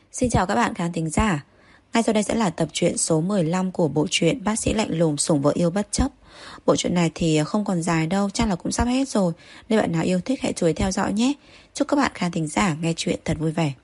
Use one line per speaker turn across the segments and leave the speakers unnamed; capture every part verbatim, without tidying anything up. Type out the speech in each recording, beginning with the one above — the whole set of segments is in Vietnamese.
Xin chào các bạn khán thính giả. Ngay sau đây sẽ là tập truyện số mười lăm của bộ truyện Bác sĩ lạnh lùng sủng vợ yêu bất chấp. Bộ truyện này thì không còn dài đâu, chắc là cũng sắp hết rồi. Nếu bạn nào yêu thích hãy chú ý theo dõi nhé. Chúc các bạn khán thính giả nghe truyện thật vui vẻ.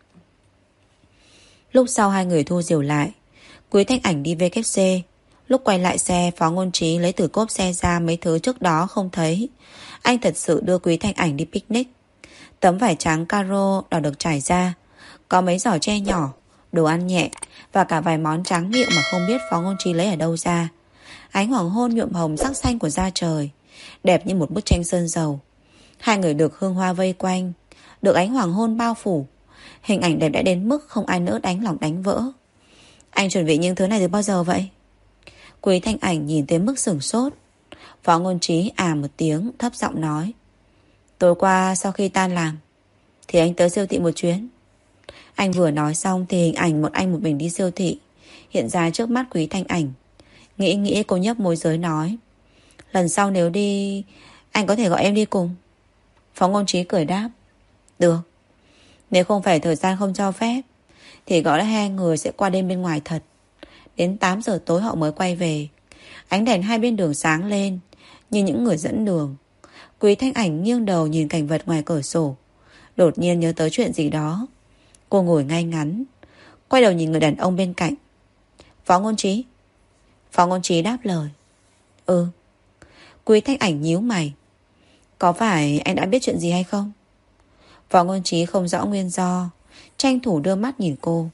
Lúc sau hai người thu diều lại, Quý Thanh Ảnh đi vê kép xê. Lúc quay lại xe, Phó Ngôn Trí lấy từ cốp xe ra mấy thứ trước đó không thấy. Anh thật sự đưa Quý Thanh Ảnh đi picnic. Tấm vải trắng caro đỏ được trải ra, có mấy giỏ tre nhỏ, đồ ăn nhẹ và cả vài món tráng miệng mà không biết Phó Ngôn Trí lấy ở đâu ra. Ánh hoàng hôn nhuộm hồng sắc xanh của da trời, đẹp như một bức tranh sơn dầu. Hai người được hương hoa vây quanh, được ánh hoàng hôn bao phủ. Hình ảnh đẹp đã đến mức không ai nỡ đánh lòng đánh vỡ. Anh chuẩn bị những thứ này từ bao giờ vậy? Quý Thanh Ảnh nhìn tới mức sửng sốt. Phó Ngôn Trí à một tiếng thấp giọng nói: Tối qua sau khi tan làm thì anh tới siêu thị một chuyến. Anh vừa nói xong thì hình ảnh một anh một mình đi siêu thị hiện ra trước mắt Quý Thanh Ảnh. Nghĩ nghĩ cô nhấp môi giới nói: Lần sau nếu đi, anh có thể gọi em đi cùng. Phó Ngôn Trí cười đáp: Được. Nếu không phải thời gian không cho phép thì gọi là hai người sẽ qua đêm bên ngoài thật. Đến tám giờ tối họ mới quay về. Ánh đèn hai bên đường sáng lên như những người dẫn đường. Quý Thanh Ảnh nghiêng đầu nhìn cảnh vật ngoài cửa sổ, đột nhiên nhớ tới chuyện gì đó. Cô ngồi ngay ngắn, quay đầu nhìn người đàn ông bên cạnh. Phó Ngôn Trí. Phó Ngôn Trí đáp lời: Ừ. Quý Thanh Ảnh nhíu mày: Có phải anh đã biết chuyện gì hay không? Phó Ngôn Trí không rõ nguyên do, tranh thủ đưa mắt nhìn cô.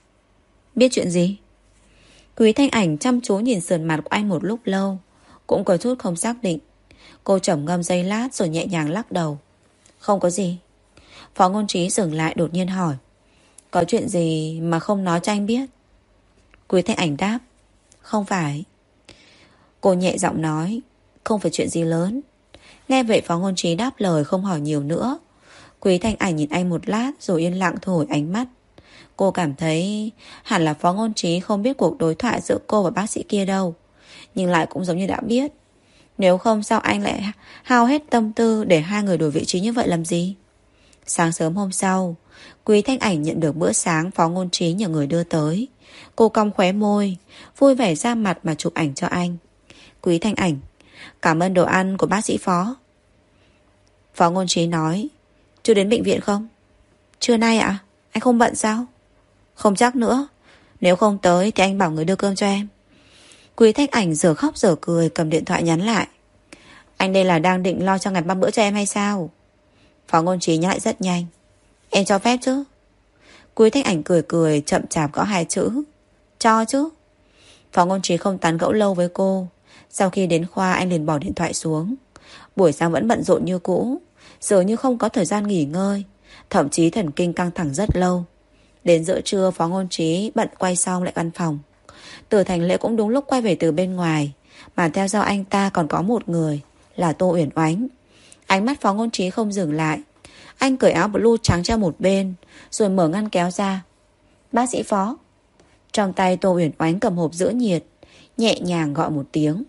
Biết chuyện gì? Quý Thanh Ảnh chăm chú nhìn sườn mặt của anh một lúc lâu, cũng có chút không xác định. Cô trầm ngâm giây lát rồi nhẹ nhàng lắc đầu: Không có gì. Phó Ngôn Trí dừng lại đột nhiên hỏi: Có chuyện gì mà không nói cho anh biết? Quý Thanh Ảnh đáp: Không phải. Cô nhẹ giọng nói: Không phải chuyện gì lớn. Nghe vậy Phó Ngôn Trí đáp lời không hỏi nhiều nữa. Quý Thanh Ảnh nhìn anh một lát rồi yên lặng thu hồi ánh mắt. Cô cảm thấy hẳn là Phó Ngôn Trí không biết cuộc đối thoại giữa cô và bác sĩ kia đâu, nhưng lại cũng giống như đã biết. Nếu không sao anh lại hao hết tâm tư để hai người đổi vị trí như vậy làm gì? Sáng sớm hôm sau, Quý Thanh Ảnh nhận được bữa sáng Phó Ngôn Trí nhờ người đưa tới. Cô cong khóe môi, vui vẻ ra mặt mà chụp ảnh cho anh. Quý Thanh Ảnh: Cảm ơn đồ ăn của bác sĩ Phó. Phó Ngôn Trí nói: Chưa đến bệnh viện không? Trưa nay ạ? Anh không bận sao? Không chắc nữa. Nếu không tới thì anh bảo người đưa cơm cho em. Quý Thanh Ảnh giờ khóc giờ cười cầm điện thoại nhắn lại: Anh đây là đang định lo cho ngày ba bữa cho em hay sao? Phó Ngôn Trí nhắn lại rất nhanh: Em cho phép chứ? Quý Thanh Ảnh cười cười chậm chạp gõ hai chữ: Cho chứ. Phó Ngôn Trí không tán gẫu lâu với cô. Sau khi đến khoa anh liền bỏ điện thoại xuống. Buổi sáng vẫn bận rộn như cũ, dường như không có thời gian nghỉ ngơi, thậm chí thần kinh căng thẳng rất lâu. Đến giữa trưa Phó Ngôn Trí bận quay xong lại văn phòng. Từ Thành Lễ cũng đúng lúc quay về từ bên ngoài, mà theo sau anh ta còn có một người là Tô Uyển Oánh. Ánh mắt Phó Ngôn Trí không dừng lại. Anh cởi áo blue trắng cho một bên rồi mở ngăn kéo ra: Bác sĩ Phó. Trong tay Tô Uyển Oánh cầm hộp giữ nhiệt, nhẹ nhàng gọi một tiếng.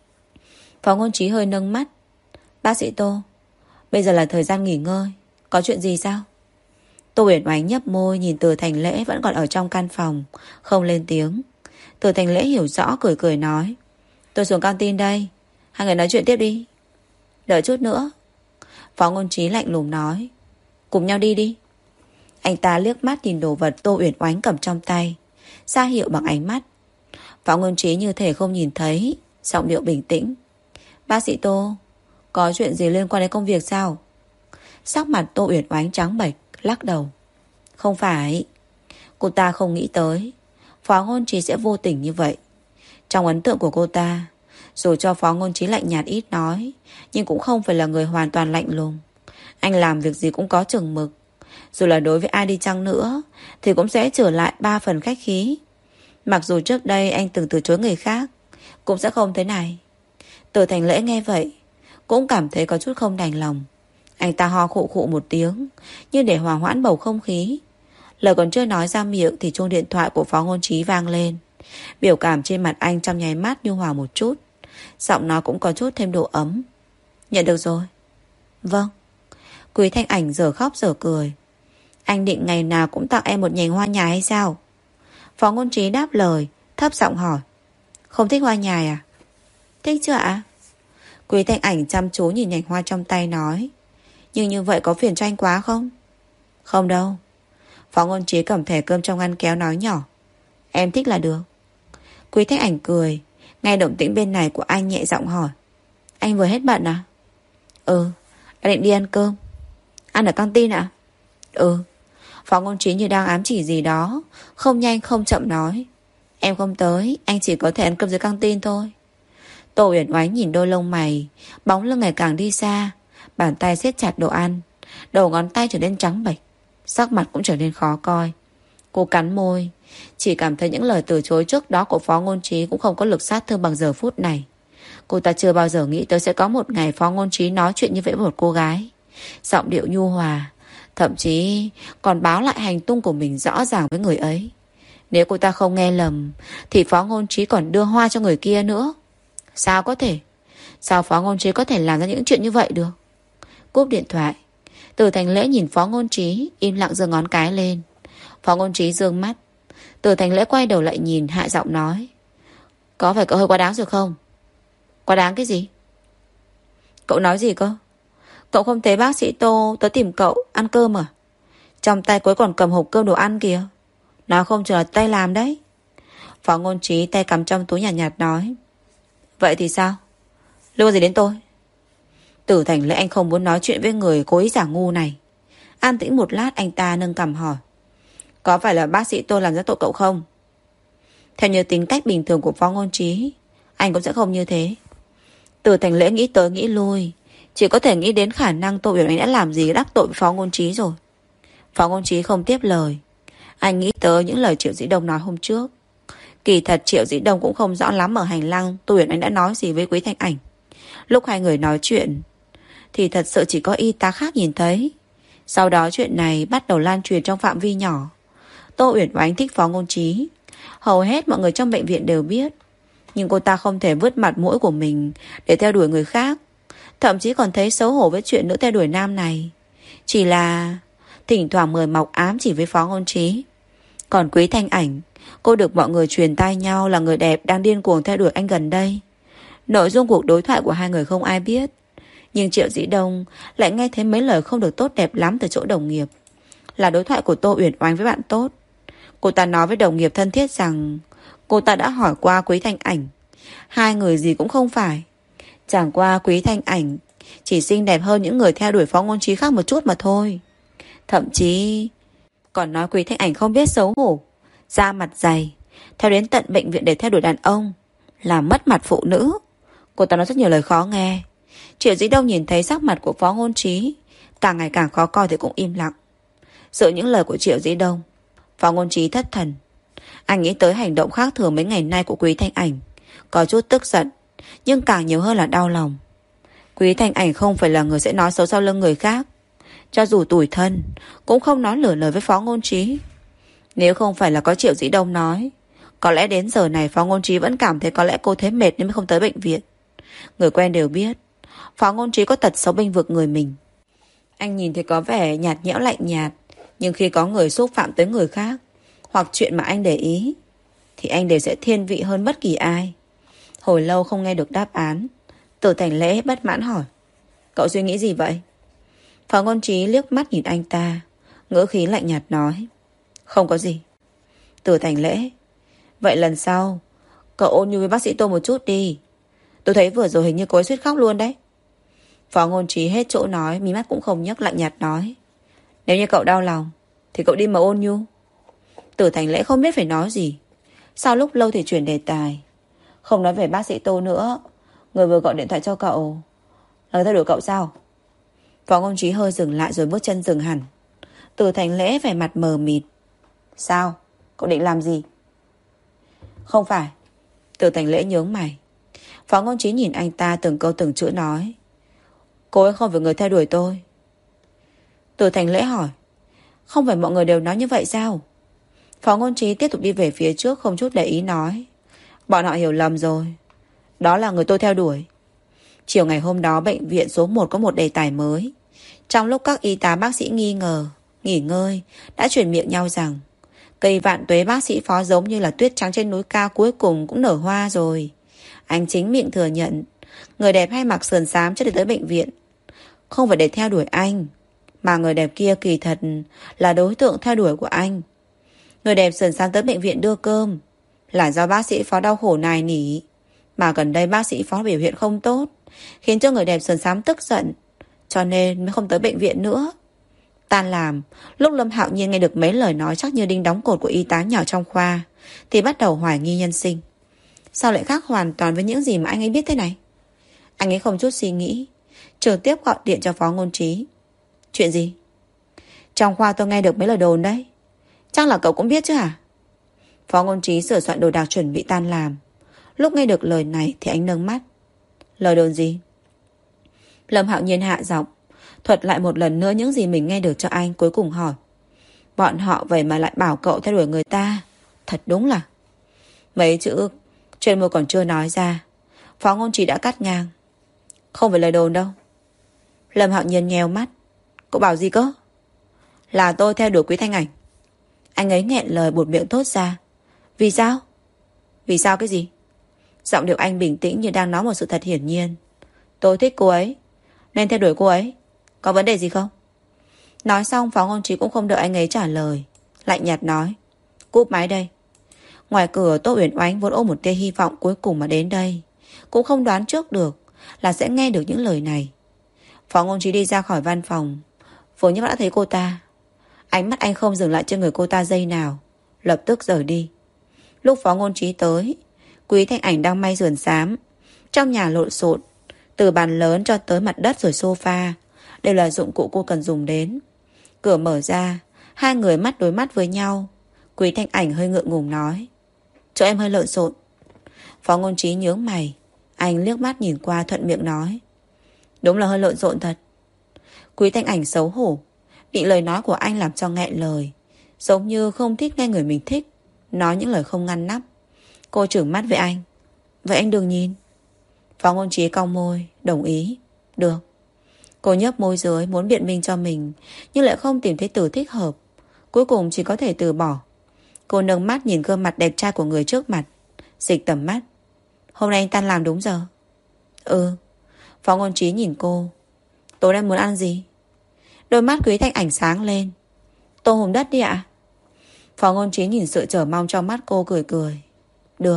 Phó Ngôn Trí hơi nâng mắt: Bác sĩ Tô, bây giờ là thời gian nghỉ ngơi, có chuyện gì sao? Tô Uyển Oánh nhấp môi nhìn Từ Thành Lễ vẫn còn ở trong căn phòng, không lên tiếng. Từ Thành Lễ hiểu rõ cười cười nói: Tôi xuống căng tin đây, hai người nói chuyện tiếp đi. Đợi chút nữa. Phó Ngôn Trí lạnh lùng nói: Cùng nhau đi đi. Anh ta liếc mắt nhìn đồ vật Tô Uyển Oánh cầm trong tay, ra hiệu bằng ánh mắt. Phó Ngôn Trí như thể không nhìn thấy, giọng điệu bình tĩnh: Bác sĩ Tô, có chuyện gì liên quan đến công việc sao? Sắc mặt Tô Uyển Oánh trắng bệch, lắc đầu: Không phải. Cô ta không nghĩ tới Phó Ngôn Trí sẽ vô tình như vậy. Trong ấn tượng của cô ta, dù cho Phó Ngôn Trí lạnh nhạt ít nói, nhưng cũng không phải là người hoàn toàn lạnh lùng. Anh làm việc gì cũng có chừng mực. Dù là đối với ai đi chăng nữa thì cũng sẽ trở lại ba phần khách khí. Mặc dù trước đây anh từng từ chối người khác, cũng sẽ không thế này. Từ Thành Lễ nghe vậy cũng cảm thấy có chút không đành lòng. Anh ta ho khụ khụ một tiếng, như để hòa hoãn bầu không khí. Lời còn chưa nói ra miệng thì chuông điện thoại của Phó Ngôn Trí vang lên. Biểu cảm trên mặt anh trong nháy mắt nhu hòa một chút, giọng nói cũng có chút thêm độ ấm. Nhận được rồi. Vâng. Quý Thanh Ảnh giờ khóc giờ cười. Anh định ngày nào cũng tặng em một nhành hoa nhài hay sao? Phó Ngôn Trí đáp lời, thấp giọng hỏi. Không thích hoa nhài à? Thích chưa ạ? Quý Thanh Ảnh chăm chú nhìn nhành hoa trong tay nói. Nhưng như vậy có phiền cho anh quá không? Không đâu. Phó Ngôn Trí cầm thẻ cơm trong ngăn kéo nói nhỏ. Em thích là được. Quý Thanh Ảnh cười. Nghe động tĩnh bên này của anh nhẹ giọng hỏi. Anh vừa hết bận à? Ừ. Anh định đi ăn cơm. Ăn ở căng tin ạ? Ừ. Phó Ngôn Trí như đang ám chỉ gì đó, không nhanh không chậm nói. Em không tới, anh chỉ có thể ăn cơm dưới căng tin thôi. Tô Uyển Oánh nhìn đôi lông mày, bóng lưng ngày càng đi xa, bàn tay siết chặt đồ ăn, đầu ngón tay trở nên trắng bệch, sắc mặt cũng trở nên khó coi. Cô cắn môi, chỉ cảm thấy những lời từ chối trước đó của Phó Ngôn Trí cũng không có lực sát thương bằng giờ phút này. Cô ta chưa bao giờ nghĩ tới sẽ có một ngày Phó Ngôn Trí nói chuyện như vậy với một cô gái, giọng điệu nhu hòa, thậm chí còn báo lại hành tung của mình rõ ràng với người ấy. Nếu cô ta không nghe lầm thì Phó Ngôn Trí còn đưa hoa cho người kia nữa. Sao có thể? Sao Phó Ngôn Trí có thể làm ra những chuyện như vậy được? Cúp điện thoại, Từ Thành Lễ nhìn Phó Ngôn Trí, im lặng giơ ngón cái lên. Phó Ngôn Trí giương mắt. Từ Thành Lễ quay đầu lại nhìn, hạ giọng nói. Có phải cậu hơi quá đáng rồi không? Quá đáng cái gì? Cậu nói gì cơ? Cậu không thấy bác sĩ Tô tới tìm cậu ăn cơm à? Trong tay cuối còn cầm hộp cơm đồ ăn kìa. Nó không chờ tay làm đấy. Phó Ngôn Trí tay cắm trong túi nhạt nhạt nói. Vậy thì sao? Lưu gì đến tôi? Từ Thành Lễ anh không muốn nói chuyện với người cố ý giả ngu này. An tĩnh một lát, anh ta nâng cằm hỏi. Có phải là bác sĩ Tô làm ra tội cậu không? Theo như tính cách bình thường của Phó Ngôn Trí, anh cũng sẽ không như thế. Từ Thành Lễ nghĩ tới nghĩ lui, chỉ có thể nghĩ đến khả năng Tô Uyển Oánh đã làm gì đắc tội với Phó Ngôn Trí rồi. Phó Ngôn Trí không tiếp lời. Anh nghĩ tới những lời Triệu Dĩ Đông nói hôm trước. Kỳ thật Triệu Dĩ Đông cũng không rõ lắm ở hành lang Tô Uyển Oánh đã nói gì với Quý Thanh Ảnh. Lúc hai người nói chuyện thì thật sự chỉ có y tá khác nhìn thấy. Sau đó chuyện này bắt đầu lan truyền trong phạm vi nhỏ. Tô Uyển Oánh thích Phó Ngôn Trí, hầu hết mọi người trong bệnh viện đều biết. Nhưng cô ta không thể vứt mặt mũi của mình để theo đuổi người khác, thậm chí còn thấy xấu hổ với chuyện nữ theo đuổi nam này. Chỉ là thỉnh thoảng mời mọc ám chỉ với Phó Ngôn Trí. Còn Quý Thanh Ảnh, cô được mọi người truyền tai nhau là người đẹp đang điên cuồng theo đuổi anh gần đây. Nội dung cuộc đối thoại của hai người không ai biết, nhưng Triệu Dĩ Đông lại nghe thấy mấy lời không được tốt đẹp lắm từ chỗ đồng nghiệp. Là đối thoại của Tô Uyển Oánh với bạn tốt. Cô ta nói với đồng nghiệp thân thiết rằng cô ta đã hỏi qua Quý Thanh Ảnh, hai người gì cũng không phải. Chẳng qua Quý Thanh Ảnh chỉ xinh đẹp hơn những người theo đuổi Phó Ngôn Trí khác một chút mà thôi. Thậm chí còn nói Quý Thanh Ảnh không biết xấu hổ, da mặt dày, theo đến tận bệnh viện để theo đuổi đàn ông, làm mất mặt phụ nữ. Cô ta nói rất nhiều lời khó nghe. Triệu Dĩ Đông nhìn thấy sắc mặt của Phó Ngôn Trí càng ngày càng khó coi thì cũng im lặng. Sợ những lời của Triệu Dĩ Đông, Phó Ngôn Trí thất thần. Anh nghĩ tới hành động khác thường mấy ngày nay của Quý Thanh Ảnh, có chút tức giận, nhưng càng nhiều hơn là đau lòng. Quý Thanh Ảnh không phải là người sẽ nói xấu sau lưng người khác. Cho dù tủi thân cũng không nói lửa lời với Phó Ngôn Trí. Nếu không phải là có Triệu Dĩ Đông nói, có lẽ đến giờ này Phó Ngôn Trí vẫn cảm thấy có lẽ cô thấy mệt nên mới không tới bệnh viện. Người quen đều biết Phó Ngôn Trí có tật xấu bênh vực người mình. Anh nhìn thì có vẻ nhạt nhẽo lạnh nhạt, nhưng khi có người xúc phạm tới người khác hoặc chuyện mà anh để ý thì anh đều sẽ thiên vị hơn bất kỳ ai. Hồi lâu không nghe được đáp án, Từ Thành Lễ bất mãn hỏi. Cậu suy nghĩ gì vậy? Phó Ngôn Trí liếc mắt nhìn anh ta, ngữ khí lạnh nhạt nói. Không có gì. Từ Thành Lễ, vậy lần sau cậu ôn nhu với bác sĩ Tô một chút đi. Tôi thấy vừa rồi hình như cô ấy suýt khóc luôn đấy. Phó Ngôn Trí hết chỗ nói, mí mắt cũng không nhấc, lạnh nhạt nói. Nếu như cậu đau lòng thì cậu đi mà ôn nhu. Từ Thành Lễ không biết phải nói gì. Sau lúc lâu thì chuyển đề tài. Không nói về bác sĩ Tô nữa, người vừa gọi điện thoại cho cậu là người theo đuổi cậu sao? Phó Ngôn Trí hơi dừng lại rồi bước chân dừng hẳn. Từ Thành Lễ vẻ mặt mờ mịt. Sao? Cậu định làm gì? Không phải. Từ Thành Lễ nhướng mày. Phó Ngôn Trí nhìn anh ta từng câu từng chữ nói. Cô ấy không phải người theo đuổi tôi. Từ Thành Lễ hỏi. Không phải mọi người đều nói như vậy sao? Phó Ngôn Trí tiếp tục đi về phía trước, không chút để ý nói. Bọn họ hiểu lầm rồi. Đó là người tôi theo đuổi. Chiều ngày hôm đó bệnh viện số một có một đề tài mới. Trong lúc các y tá bác sĩ nghi ngờ nghỉ ngơi, đã chuyển miệng nhau rằng cây vạn tuế bác sĩ Phó giống như là tuyết trắng trên núi cao cuối cùng cũng nở hoa rồi. Anh chính miệng thừa nhận, người đẹp hay mặc sườn xám cho để tới bệnh viện, không phải để theo đuổi anh, mà người đẹp kia kỳ thật là đối tượng theo đuổi của anh. Người đẹp sườn xám tới bệnh viện đưa cơm là do bác sĩ Phó đau khổ nài nỉ, mà gần đây bác sĩ Phó biểu hiện không tốt, khiến cho người đẹp sườn xám tức giận, cho nên mới không tới bệnh viện nữa. Tan làm, lúc Lâm Hạo Nhiên nghe được mấy lời nói chắc như đinh đóng cột của y tá nhỏ trong khoa, thì bắt đầu hoài nghi nhân sinh. Sao lại khác hoàn toàn với những gì mà anh ấy biết thế này? Anh ấy không chút suy nghĩ, trực tiếp gọi điện cho Phó Ngôn Trí. Chuyện gì? Trong khoa tôi nghe được mấy lời đồn đấy. Chắc là cậu cũng biết chứ hả? Phó Ngôn Trí sửa soạn đồ đạc chuẩn bị tan làm. Lúc nghe được lời này thì anh nâng mắt. Lời đồn gì? Lâm Hạo Nhiên hạ giọng, thuật lại một lần nữa những gì mình nghe được cho anh, cuối cùng hỏi. Bọn họ vậy mà lại bảo cậu theo đuổi người ta. Thật đúng là... Mấy chữ chuyên môn còn chưa nói ra, Phó Ngôn Trí đã cắt ngang. Không phải lời đồn đâu. Lâm Hạo Nhiên nheo mắt. Cậu bảo gì cơ? Là tôi theo đuổi Quý Thanh Ảnh. Anh ấy nghẹn lời buột miệng thốt ra. Vì sao? Vì sao cái gì? Giọng điệu anh bình tĩnh như đang nói một sự thật hiển nhiên. Tôi thích cô ấy, nên theo đuổi cô ấy. Có vấn đề gì không? Nói xong Phó Ngôn Trí cũng không đợi anh ấy trả lời, lạnh nhạt nói. Cúp máy đây. Ngoài cửa Tô Uyển Oánh vốn ôm một tia hy vọng cuối cùng mà đến đây, cũng không đoán trước được là sẽ nghe được những lời này. Phó Ngôn Trí đi ra khỏi văn phòng, vừa như đã thấy cô ta. Ánh mắt anh không dừng lại trên người cô ta giây nào, lập tức rời đi. Lúc Phó Ngôn Trí tới, Quý Thanh Ảnh đang may sườn xám. Trong nhà lộn xộn, từ bàn lớn cho tới mặt đất rồi sofa đều là dụng cụ cô cần dùng đến. Cửa mở ra, hai người mắt đối mắt với nhau. Quý Thanh Ảnh hơi ngượng ngùng nói. Chỗ em hơi lộn xộn. Phó Ngôn Trí nhướng mày. Anh liếc mắt nhìn qua thuận miệng nói. Đúng là hơi lộn xộn thật. Quý Thanh Ảnh xấu hổ, bị lời nói của anh làm cho nghẹn lời, giống như không thích nghe người mình thích nói những lời không ngăn nắp. Cô trừng mắt với anh. Vậy anh đừng nhìn. Phó Ngôn Trí cong môi, đồng ý. Được. Cô nhấp môi dưới muốn biện minh cho mình, nhưng lại không tìm thấy từ thích hợp. Cuối cùng chỉ có thể từ bỏ. Cô nâng mắt nhìn gương mặt đẹp trai của người trước mặt, dịch tầm mắt. Hôm nay anh tan làm đúng giờ? Ừ. Phó Ngôn Trí nhìn cô. Tối nay muốn ăn gì? Đôi mắt Quý Thanh Ảnh sáng lên. Tôm hùm đất đi ạ. Phó Ngôn Trí nhìn sự chờ mong trong mắt cô, cười cười. Được.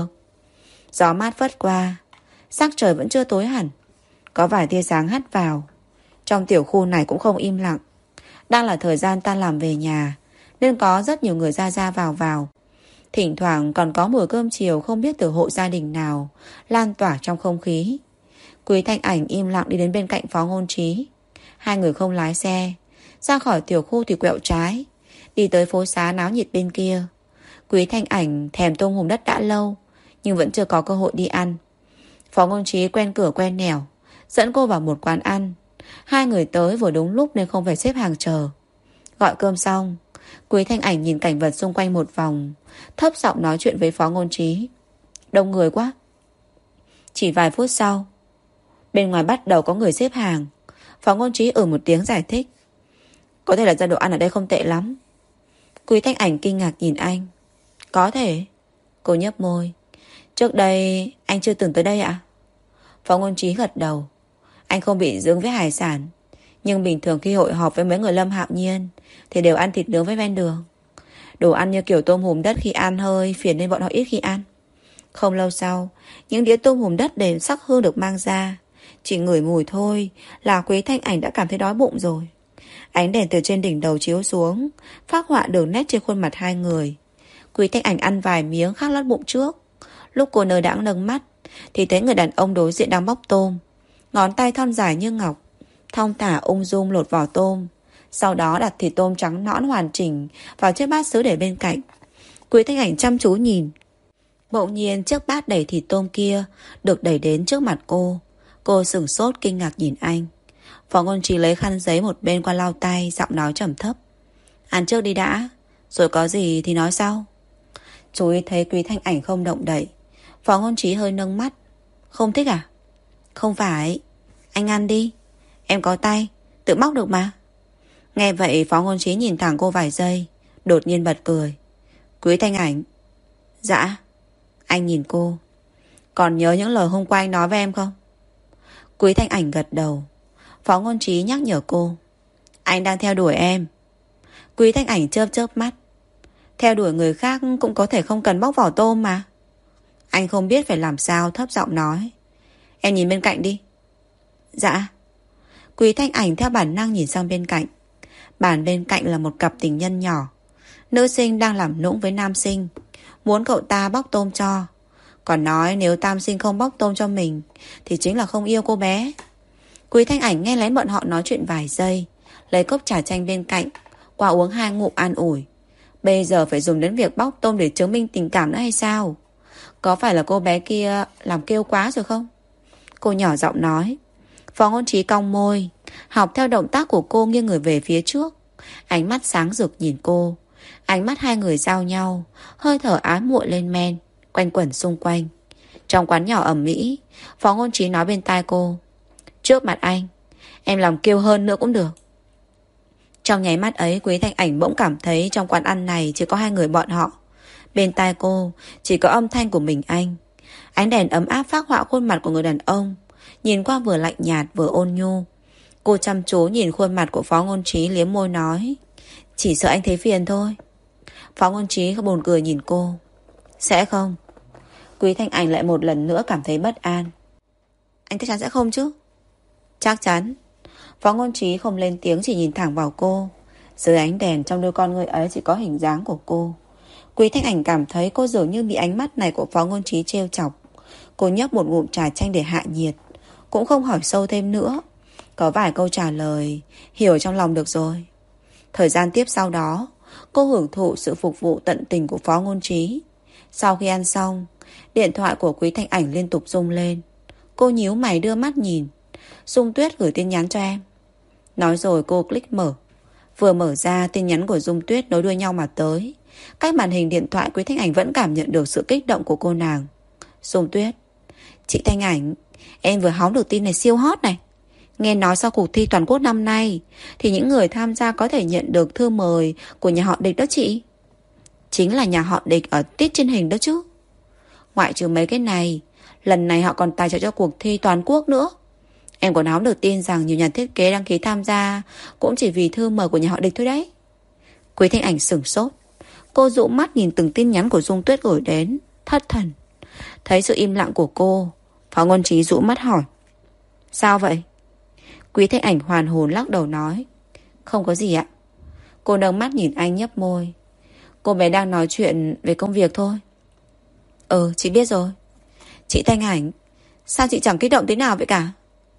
Gió mát phất qua, sắc trời vẫn chưa tối hẳn, có vài tia sáng hắt vào. Trong tiểu khu này cũng không im lặng. Đang là thời gian tan làm về nhà, nên có rất nhiều người ra ra vào vào. Thỉnh thoảng còn có mùi cơm chiều không biết từ hộ gia đình nào lan tỏa trong không khí. Quý Thanh Ảnh im lặng đi đến bên cạnh Phó Ngôn Trí. Hai người không lái xe, ra khỏi tiểu khu thì quẹo trái, đi tới phố xá náo nhiệt bên kia. Quý Thanh Ảnh thèm tôm hùm đất đã lâu, nhưng vẫn chưa có cơ hội đi ăn. Phó Ngôn Trí quen cửa quen nẻo, dẫn cô vào một quán ăn. Hai người tới vừa đúng lúc nên không phải xếp hàng chờ. Gọi cơm xong, Quý Thanh Ảnh nhìn cảnh vật xung quanh một vòng, thấp giọng nói chuyện với Phó Ngôn Trí. Đông người quá. Chỉ vài phút sau, bên ngoài bắt đầu có người xếp hàng. Phó Ngôn Trí ở một tiếng giải thích. Có thể là do đồ ăn ở đây không tệ lắm. Quý Thanh Ảnh kinh ngạc nhìn anh. Có thể. Cô nhấp môi. Trước đây anh chưa từng tới đây ạ? Phó Ngôn Trí gật đầu. Anh không bị dướng với hải sản, nhưng bình thường khi hội họp với mấy người Lâm Hạo Nhiên thì đều ăn thịt nướng với ven đường. Đồ ăn như kiểu tôm hùm đất khi ăn hơi phiền nên bọn họ ít khi ăn. Không lâu sau, những đĩa tôm hùm đất đầy sắc hương được mang ra. Chỉ ngửi mùi thôi là Quý Thanh Ảnh đã cảm thấy đói bụng rồi. Ánh đèn từ trên đỉnh đầu chiếu xuống, phác họa đường nét trên khuôn mặt hai người. Quý Thanh Ảnh ăn vài miếng khắc lót bụng trước. Lúc cô nơ đãng nâng mắt thì thấy người đàn ông đối diện đang bóc tôm. Ngón tay thon dài như ngọc, thong thả ung dung lột vỏ tôm, sau đó đặt thịt tôm trắng nõn hoàn chỉnh vào chiếc bát sứ để bên cạnh. Quý Thanh Ảnh chăm chú nhìn. Bỗng nhiên chiếc bát đầy thịt tôm kia được đẩy đến trước mặt cô. Cô sửng sốt kinh ngạc nhìn anh. Phó Ngôn Trí lấy khăn giấy một bên qua lau tay, giọng nói trầm thấp. Ăn trước đi đã, rồi có gì thì nói sau. Chú ý thấy Quý Thanh Ảnh không động đậy. Phó Ngôn Trí hơi nâng mắt. Không thích à? Không phải. Anh ăn đi, em có tay, tự móc được mà. Nghe vậy Phó Ngôn Trí nhìn thẳng cô vài giây, đột nhiên bật cười. Quý Thanh Ảnh. Dạ. Anh nhìn cô. Còn nhớ những lời hôm qua anh nói với em không? Quý Thanh Ảnh gật đầu. Phó Ngôn Trí nhắc nhở cô. Anh đang theo đuổi em. Quý Thanh Ảnh chớp chớp mắt. Theo đuổi người khác cũng có thể không cần bóc vỏ tôm mà. Anh không biết phải làm sao, thấp giọng nói. Em nhìn bên cạnh đi. Dạ. Quý Thanh Ảnh theo bản năng nhìn sang bên cạnh. Bàn bên cạnh là một cặp tình nhân nhỏ. Nữ sinh đang làm nũng với nam sinh, muốn cậu ta bóc tôm cho. Còn nói nếu tam sinh không bóc tôm cho mình thì chính là không yêu cô bé. Quý Thanh Ảnh nghe lén bọn họ nói chuyện vài giây, lấy cốc trà chanh bên cạnh, qua uống hai ngụm an ủi. Bây giờ phải dùng đến việc bóc tôm để chứng minh tình cảm nữa hay sao? Có phải là cô bé kia làm kêu quá rồi không? Cô nhỏ giọng nói. Phó Ngôn Trí cong môi, học theo động tác của cô, nghiêng người về phía trước. Ánh mắt sáng rực nhìn cô. Ánh mắt hai người giao nhau, hơi thở ái muội lên men, quanh quẩn xung quanh. Trong quán nhỏ ẩm mỹ, Phó Ngôn Trí nói bên tai cô. Trước mặt anh, em làm kêu hơn nữa cũng được. Trong nháy mắt ấy, Quý Thanh Ảnh bỗng cảm thấy trong quán ăn này chỉ có hai người bọn họ. Bên tai cô chỉ có âm thanh của mình anh. Ánh đèn ấm áp phác họa khuôn mặt của người đàn ông, nhìn qua vừa lạnh nhạt vừa ôn nhu. Cô chăm chú nhìn khuôn mặt của Phó Ngôn Trí, liếm môi nói. Chỉ sợ anh thấy phiền thôi. Phó Ngôn Trí buồn cười nhìn cô. Sẽ không. Quý Thanh Ảnh lại một lần nữa cảm thấy bất an. Anh chắc chắn sẽ không chứ? Chắc chắn. Phó Ngôn Trí không lên tiếng, chỉ nhìn thẳng vào cô. Dưới ánh đèn, trong đôi con người ấy chỉ có hình dáng của cô. Quý Thanh Ảnh cảm thấy cô dường như bị ánh mắt này của Phó Ngôn Trí trêu chọc. Cô nhấp một ngụm trà chanh để hạ nhiệt, cũng không hỏi sâu thêm nữa. Có vài câu trả lời hiểu trong lòng được rồi. Thời gian tiếp sau đó, cô hưởng thụ sự phục vụ tận tình của Phó Ngôn Trí. Sau khi ăn xong, điện thoại của Quý Thanh Ảnh liên tục rung lên. Cô nhíu mày đưa mắt nhìn. Dung Tuyết gửi tin nhắn cho em. Nói rồi cô click mở. Vừa mở ra, tin nhắn của Dung Tuyết nối đuôi nhau mà tới. Cách màn hình điện thoại, Quý Thanh Ảnh vẫn cảm nhận được sự kích động của cô nàng. Dung Tuyết. Chị Thanh Ảnh, em vừa hóng được tin này siêu hot này. Nghe nói sau cuộc thi toàn quốc năm nay thì những người tham gia có thể nhận được thư mời của nhà họ Địch đó chị. Chính là nhà họ Địch ở tiết truyền hình đó chứ. Ngoại trừ mấy cái này, lần này họ còn tài trợ cho cuộc thi toàn quốc nữa. Em còn hóng được tin rằng nhiều nhà thiết kế đăng ký tham gia cũng chỉ vì thư mời của nhà họ Địch thôi đấy. Quý Thanh Ảnh sửng sốt. Cô dụ mắt nhìn từng tin nhắn của Dung Tuyết gửi đến, thất thần. Thấy sự im lặng của cô, Phó Ngôn Trí dụ mắt hỏi. Sao vậy? Quý Thanh Ảnh hoàn hồn lắc đầu nói. Không có gì ạ. Cô nâng mắt nhìn anh, nhấp môi. Cô bé đang nói chuyện về công việc thôi. Ừ, chị biết rồi. Chị Thanh Ảnh, sao chị chẳng kích động thế nào vậy cả?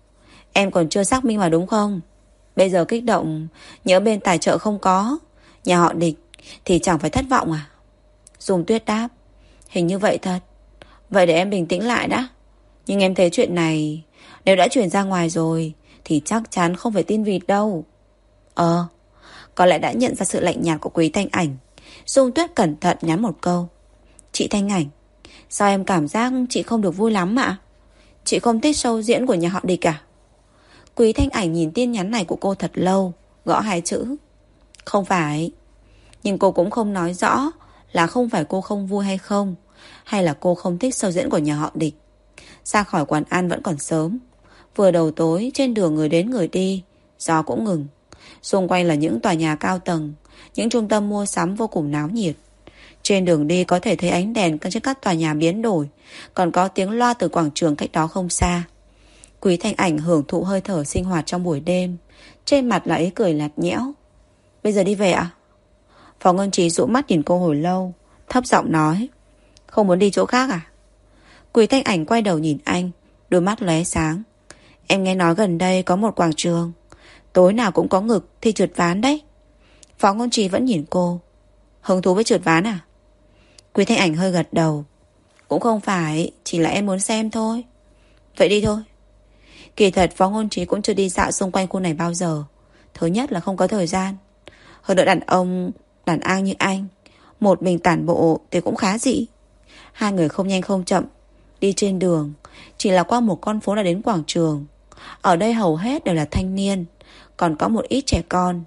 Em còn chưa xác minh mà đúng không? Bây giờ kích động, nhớ bên tài trợ không có nhà họ Địch thì chẳng phải thất vọng à? Dung Tuyết đáp. Hình như vậy thật. Vậy để em bình tĩnh lại đã. Nhưng em thấy chuyện này nếu đã truyền ra ngoài rồi thì chắc chắn không phải tin vịt đâu. Ờ, có lẽ đã nhận ra sự lạnh nhạt của Quý Thanh Ảnh. Dung Tuyết cẩn thận nhắn một câu. Chị Thanh Ảnh, sao em cảm giác chị không được vui lắm ạ? Chị không thích show diễn của nhà họ Địch à? Quý Thanh Ảnh nhìn tin nhắn này của cô thật lâu, gõ hai chữ. Không phải. Nhưng cô cũng không nói rõ là không phải cô không vui hay không, hay là cô không thích show diễn của nhà họ Địch. Ra khỏi quán ăn vẫn còn sớm. Vừa đầu tối, trên đường người đến người đi, gió cũng ngừng. Xung quanh là những tòa nhà cao tầng, những trung tâm mua sắm vô cùng náo nhiệt. Trên đường đi có thể thấy ánh đèn trên các tòa nhà biến đổi, còn có tiếng loa từ quảng trường cách đó không xa. Quý Thanh Ảnh hưởng thụ hơi thở sinh hoạt trong buổi đêm, trên mặt là ý cười lạt nhẽo. Bây giờ đi về ạ? Phó Ngôn Trí dụ mắt nhìn cô hồi lâu, thấp giọng nói. Không muốn đi chỗ khác à? Quý Thanh Ảnh quay đầu nhìn anh, đôi mắt lóe sáng. Em nghe nói gần đây có một quảng trường, tối nào cũng có ngực thi trượt ván đấy. Phó Ngôn Trí vẫn nhìn cô. Hứng thú với trượt ván à? Quý Thanh Ảnh hơi gật đầu. Cũng không phải, chỉ là em muốn xem thôi. Vậy đi thôi. Kỳ thật Phó Ngôn Trí cũng chưa đi dạo xung quanh khu này bao giờ. Thứ nhất là không có thời gian. Hơn nữa đàn ông đàn an như anh, một mình tản bộ thì cũng khá dị. Hai người không nhanh không chậm, đi trên đường, chỉ là qua một con phố là đến quảng trường. Ở đây hầu hết đều là thanh niên, còn có một ít trẻ con.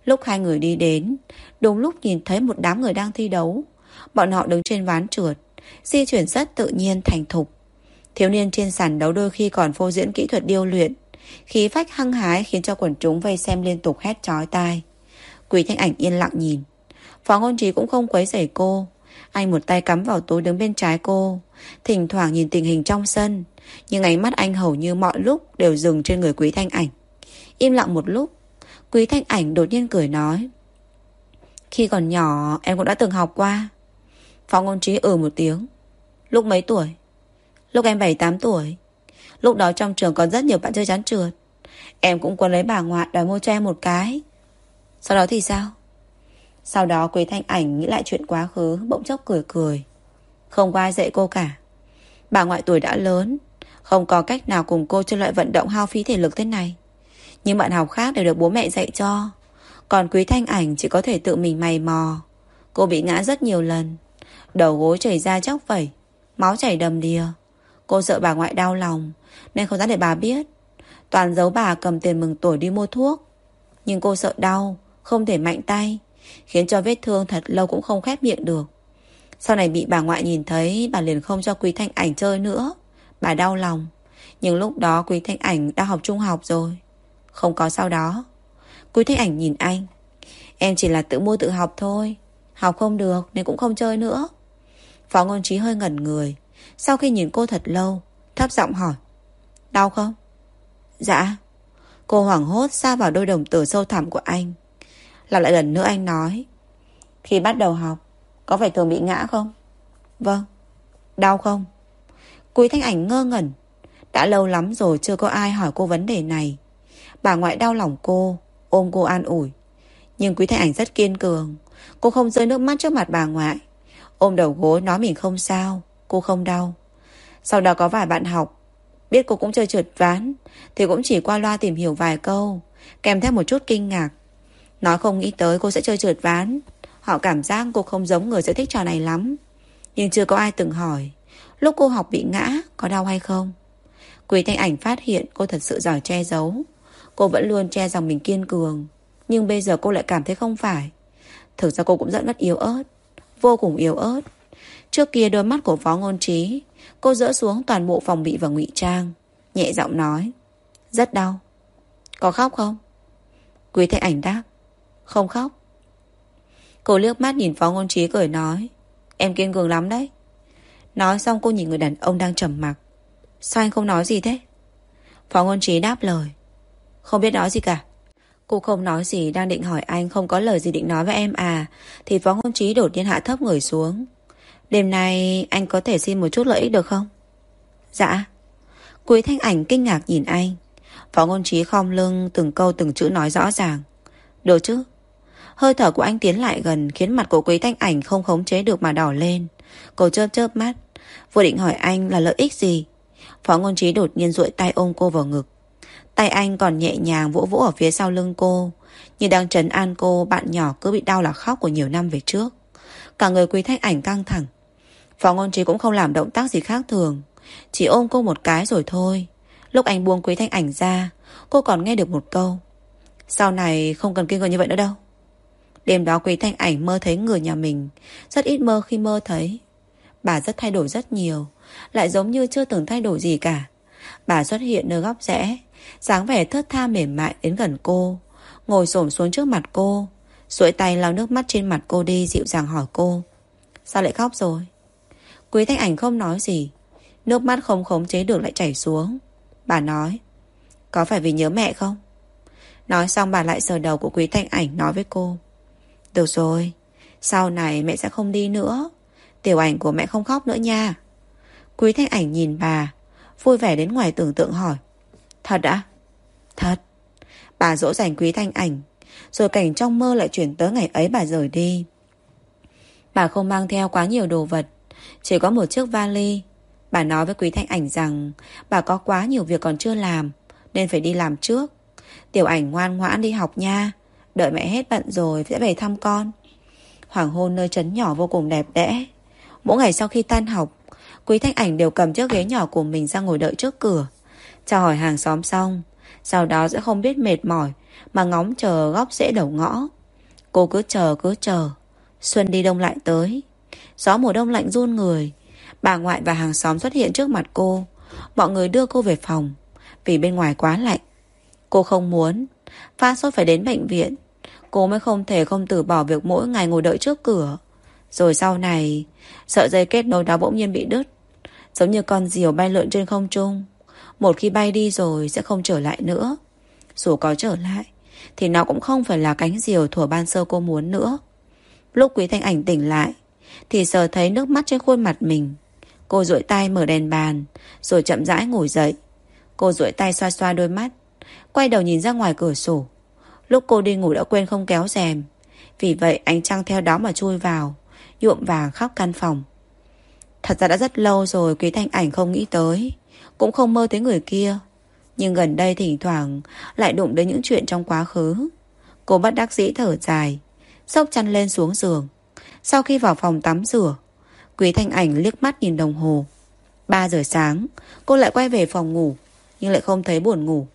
Lúc hai người đi đến, đúng lúc nhìn thấy một đám người đang thi đấu. Bọn họ đứng trên ván trượt, di chuyển rất tự nhiên thành thục. Thiếu niên trên sàn đấu đôi khi còn phô diễn kỹ thuật điêu luyện, khí phách hăng hái khiến cho quần chúng vây xem liên tục hét chói tai. Quý Thanh Ảnh yên lặng nhìn. Phó Ngôn Trí cũng không quấy rầy cô. Anh một tay cắm vào túi đứng bên trái cô, thỉnh thoảng nhìn tình hình trong sân, nhưng ánh mắt anh hầu như mọi lúc đều dừng trên người Quý Thanh Ảnh. Im lặng một lúc, Quý Thanh Ảnh đột nhiên cười nói: khi còn nhỏ em cũng đã từng học qua. Phó Ngôn Trí ừ một tiếng. Lúc mấy tuổi? Lúc em bảy tám tuổi. Lúc đó trong trường còn rất nhiều bạn chơi chán trượt. Em cũng quấn lấy bà ngoại đòi mua cho em một cái. Sau đó thì sao? Sau đó Quý Thanh Ảnh nghĩ lại chuyện quá khứ, bỗng chốc cười cười. Không có ai dạy cô cả. Bà ngoại tuổi đã lớn, không có cách nào cùng cô chơi loại vận động hao phí thể lực thế này. Nhưng bạn học khác đều được bố mẹ dạy cho, còn Quý Thanh Ảnh chỉ có thể tự mình mày mò. Cô bị ngã rất nhiều lần, đầu gối chảy ra chóc vẩy, máu chảy đầm đìa. Cô sợ bà ngoại đau lòng nên không dám để bà biết, toàn giấu bà cầm tiền mừng tuổi đi mua thuốc. Nhưng cô sợ đau, không thể mạnh tay, khiến cho vết thương thật lâu cũng không khép miệng được. Sau này bị bà ngoại nhìn thấy, bà liền không cho Quý Thanh Ảnh chơi nữa. Bà đau lòng. Nhưng lúc đó Quý Thanh Ảnh đã học trung học rồi. Không có sau đó. Quý Thanh Ảnh nhìn anh. Em chỉ là tự mua tự học thôi, học không được nên cũng không chơi nữa. Phó Ngôn Trí hơi ngẩn người. Sau khi nhìn cô thật lâu, thấp giọng hỏi: đau không? Dạ. Cô hoảng hốt sa vào đôi đồng tử sâu thẳm của anh. Lặp lại lần nữa anh nói: khi bắt đầu học có phải thường bị ngã không? Vâng. Đau không? Quý Thanh Ảnh ngơ ngẩn. Đã lâu lắm rồi chưa có ai hỏi cô vấn đề này. Bà ngoại đau lòng cô, ôm cô an ủi. Nhưng Quý Thanh Ảnh rất kiên cường. Cô không rơi nước mắt trước mặt bà ngoại, ôm đầu gối nói mình không sao, cô không đau. Sau đó có vài bạn học biết cô cũng chơi trượt ván thì cũng chỉ qua loa tìm hiểu vài câu, kèm theo một chút kinh ngạc, nói không nghĩ tới cô sẽ chơi trượt ván. Họ cảm giác cô không giống người sẽ thích trò này lắm. Nhưng chưa có ai từng hỏi lúc cô học bị ngã có đau hay không. Quý Thanh Ảnh phát hiện cô thật sự giỏi che giấu. Cô vẫn luôn che rằng mình kiên cường, nhưng bây giờ cô lại cảm thấy không phải. Thực ra cô cũng rất mất yếu ớt, vô cùng yếu ớt. Trước kia đôi mắt của Phó Ngôn Trí, cô dỡ xuống toàn bộ phòng bị và ngụy trang, nhẹ giọng nói: rất đau. Có khóc không? Quý Thanh Ảnh đáp: không khóc. Cô liếc mắt nhìn Phó Ngôn Trí cười nói: em kiên cường lắm đấy. Nói xong cô nhìn người đàn ông đang trầm mặc. Sao anh không nói gì thế? Phó Ngôn Trí đáp lời: không biết nói gì cả. Cô không nói gì, đang định hỏi anh không có lời gì định nói với em à, thì Phó Ngôn Trí đột nhiên hạ thấp người xuống. Đêm nay anh có thể xin một chút lợi ích được không? Dạ. Quý Thanh Ảnh kinh ngạc nhìn anh. Phó Ngôn Trí khom lưng, từng câu từng chữ nói rõ ràng: được chứ. Hơi thở của anh tiến lại gần, khiến mặt của Quý Thanh Ảnh không khống chế được mà đỏ lên. Cô chớp chớp mắt, vừa định hỏi anh là lợi ích gì. Phó Ngôn Trí đột nhiên duỗi tay ôm cô vào ngực. Tay anh còn nhẹ nhàng vỗ vỗ ở phía sau lưng cô, như đang trấn an cô bạn nhỏ cứ bị đau là khóc của nhiều năm về trước. Cả người Quý Thanh Ảnh căng thẳng. Phó Ngôn Trí cũng không làm động tác gì khác thường, chỉ ôm cô một cái rồi thôi. Lúc anh buông Quý Thanh Ảnh ra, cô còn nghe được một câu: sau này không cần kiên cường như vậy nữa đâu. Đêm đó Quý Thanh Ảnh mơ thấy người nhà mình. Rất ít mơ khi mơ thấy. Bà rất thay đổi rất nhiều, lại giống như chưa từng thay đổi gì cả. Bà xuất hiện nơi góc rẽ, dáng vẻ thướt tha mềm mại đến gần cô, ngồi xổm xuống trước mặt cô, duỗi tay lau nước mắt trên mặt cô đi, dịu dàng hỏi cô: sao lại khóc rồi? Quý Thanh Ảnh không nói gì. Nước mắt không khống chế được lại chảy xuống. Bà nói: có phải vì nhớ mẹ không? Nói xong bà lại sờ đầu của Quý Thanh Ảnh, nói với cô: được rồi, sau này mẹ sẽ không đi nữa. Tiểu Ảnh của mẹ không khóc nữa nha. Quý Thanh Ảnh nhìn bà, vui vẻ đến ngoài tưởng tượng hỏi: thật ạ? Thật. Bà dỗ dành Quý Thanh Ảnh. Rồi cảnh trong mơ lại chuyển tới ngày ấy bà rời đi. Bà không mang theo quá nhiều đồ vật, chỉ có một chiếc vali. Bà nói với Quý Thanh Ảnh rằng bà có quá nhiều việc còn chưa làm, nên phải đi làm trước. Tiểu Ảnh ngoan ngoãn đi học nha, đợi mẹ hết bận rồi sẽ về thăm con. Hoàng hôn nơi trấn nhỏ vô cùng đẹp đẽ. Mỗi ngày sau khi tan học, Quý Thanh Ảnh đều cầm chiếc ghế nhỏ của mình ra ngồi đợi trước cửa, chào hỏi hàng xóm xong, sau đó sẽ không biết mệt mỏi mà ngóng chờ góc rễ đầu ngõ. Cô cứ chờ cứ chờ. Xuân đi đông lại tới. Gió mùa đông lạnh run người. Bà ngoại và hàng xóm xuất hiện trước mặt cô. Mọi người đưa cô về phòng vì bên ngoài quá lạnh. Cô không muốn. Phát sốt phải đến bệnh viện. Cô mới không thể không từ bỏ việc mỗi ngày ngồi đợi trước cửa. Rồi sau này, sợi dây kết nối đó bỗng nhiên bị đứt, giống như con diều bay lượn trên không trung. Một khi bay đi rồi sẽ không trở lại nữa. Dù có trở lại thì nó cũng không phải là cánh diều thuở ban sơ cô muốn nữa. Lúc Quý Thanh Ảnh tỉnh lại thì sờ thấy nước mắt trên khuôn mặt mình. Cô duỗi tay mở đèn bàn, rồi chậm rãi ngồi dậy. Cô duỗi tay xoa xoa đôi mắt, quay đầu nhìn ra ngoài cửa sổ. Lúc cô đi ngủ đã quên không kéo rèm, vì vậy ánh trăng theo đó mà chui vào, nhuộm vàng khắp căn phòng. Thật ra đã rất lâu rồi Quý Thanh Ảnh không nghĩ tới, cũng không mơ thấy người kia. Nhưng gần đây thỉnh thoảng lại đụng đến những chuyện trong quá khứ. Cô bất đắc dĩ thở dài, xốc chăn lên xuống giường. Sau khi vào phòng tắm rửa, Quý Thanh Ảnh liếc mắt nhìn đồng hồ. Ba giờ sáng, cô lại quay về phòng ngủ, nhưng lại không thấy buồn ngủ.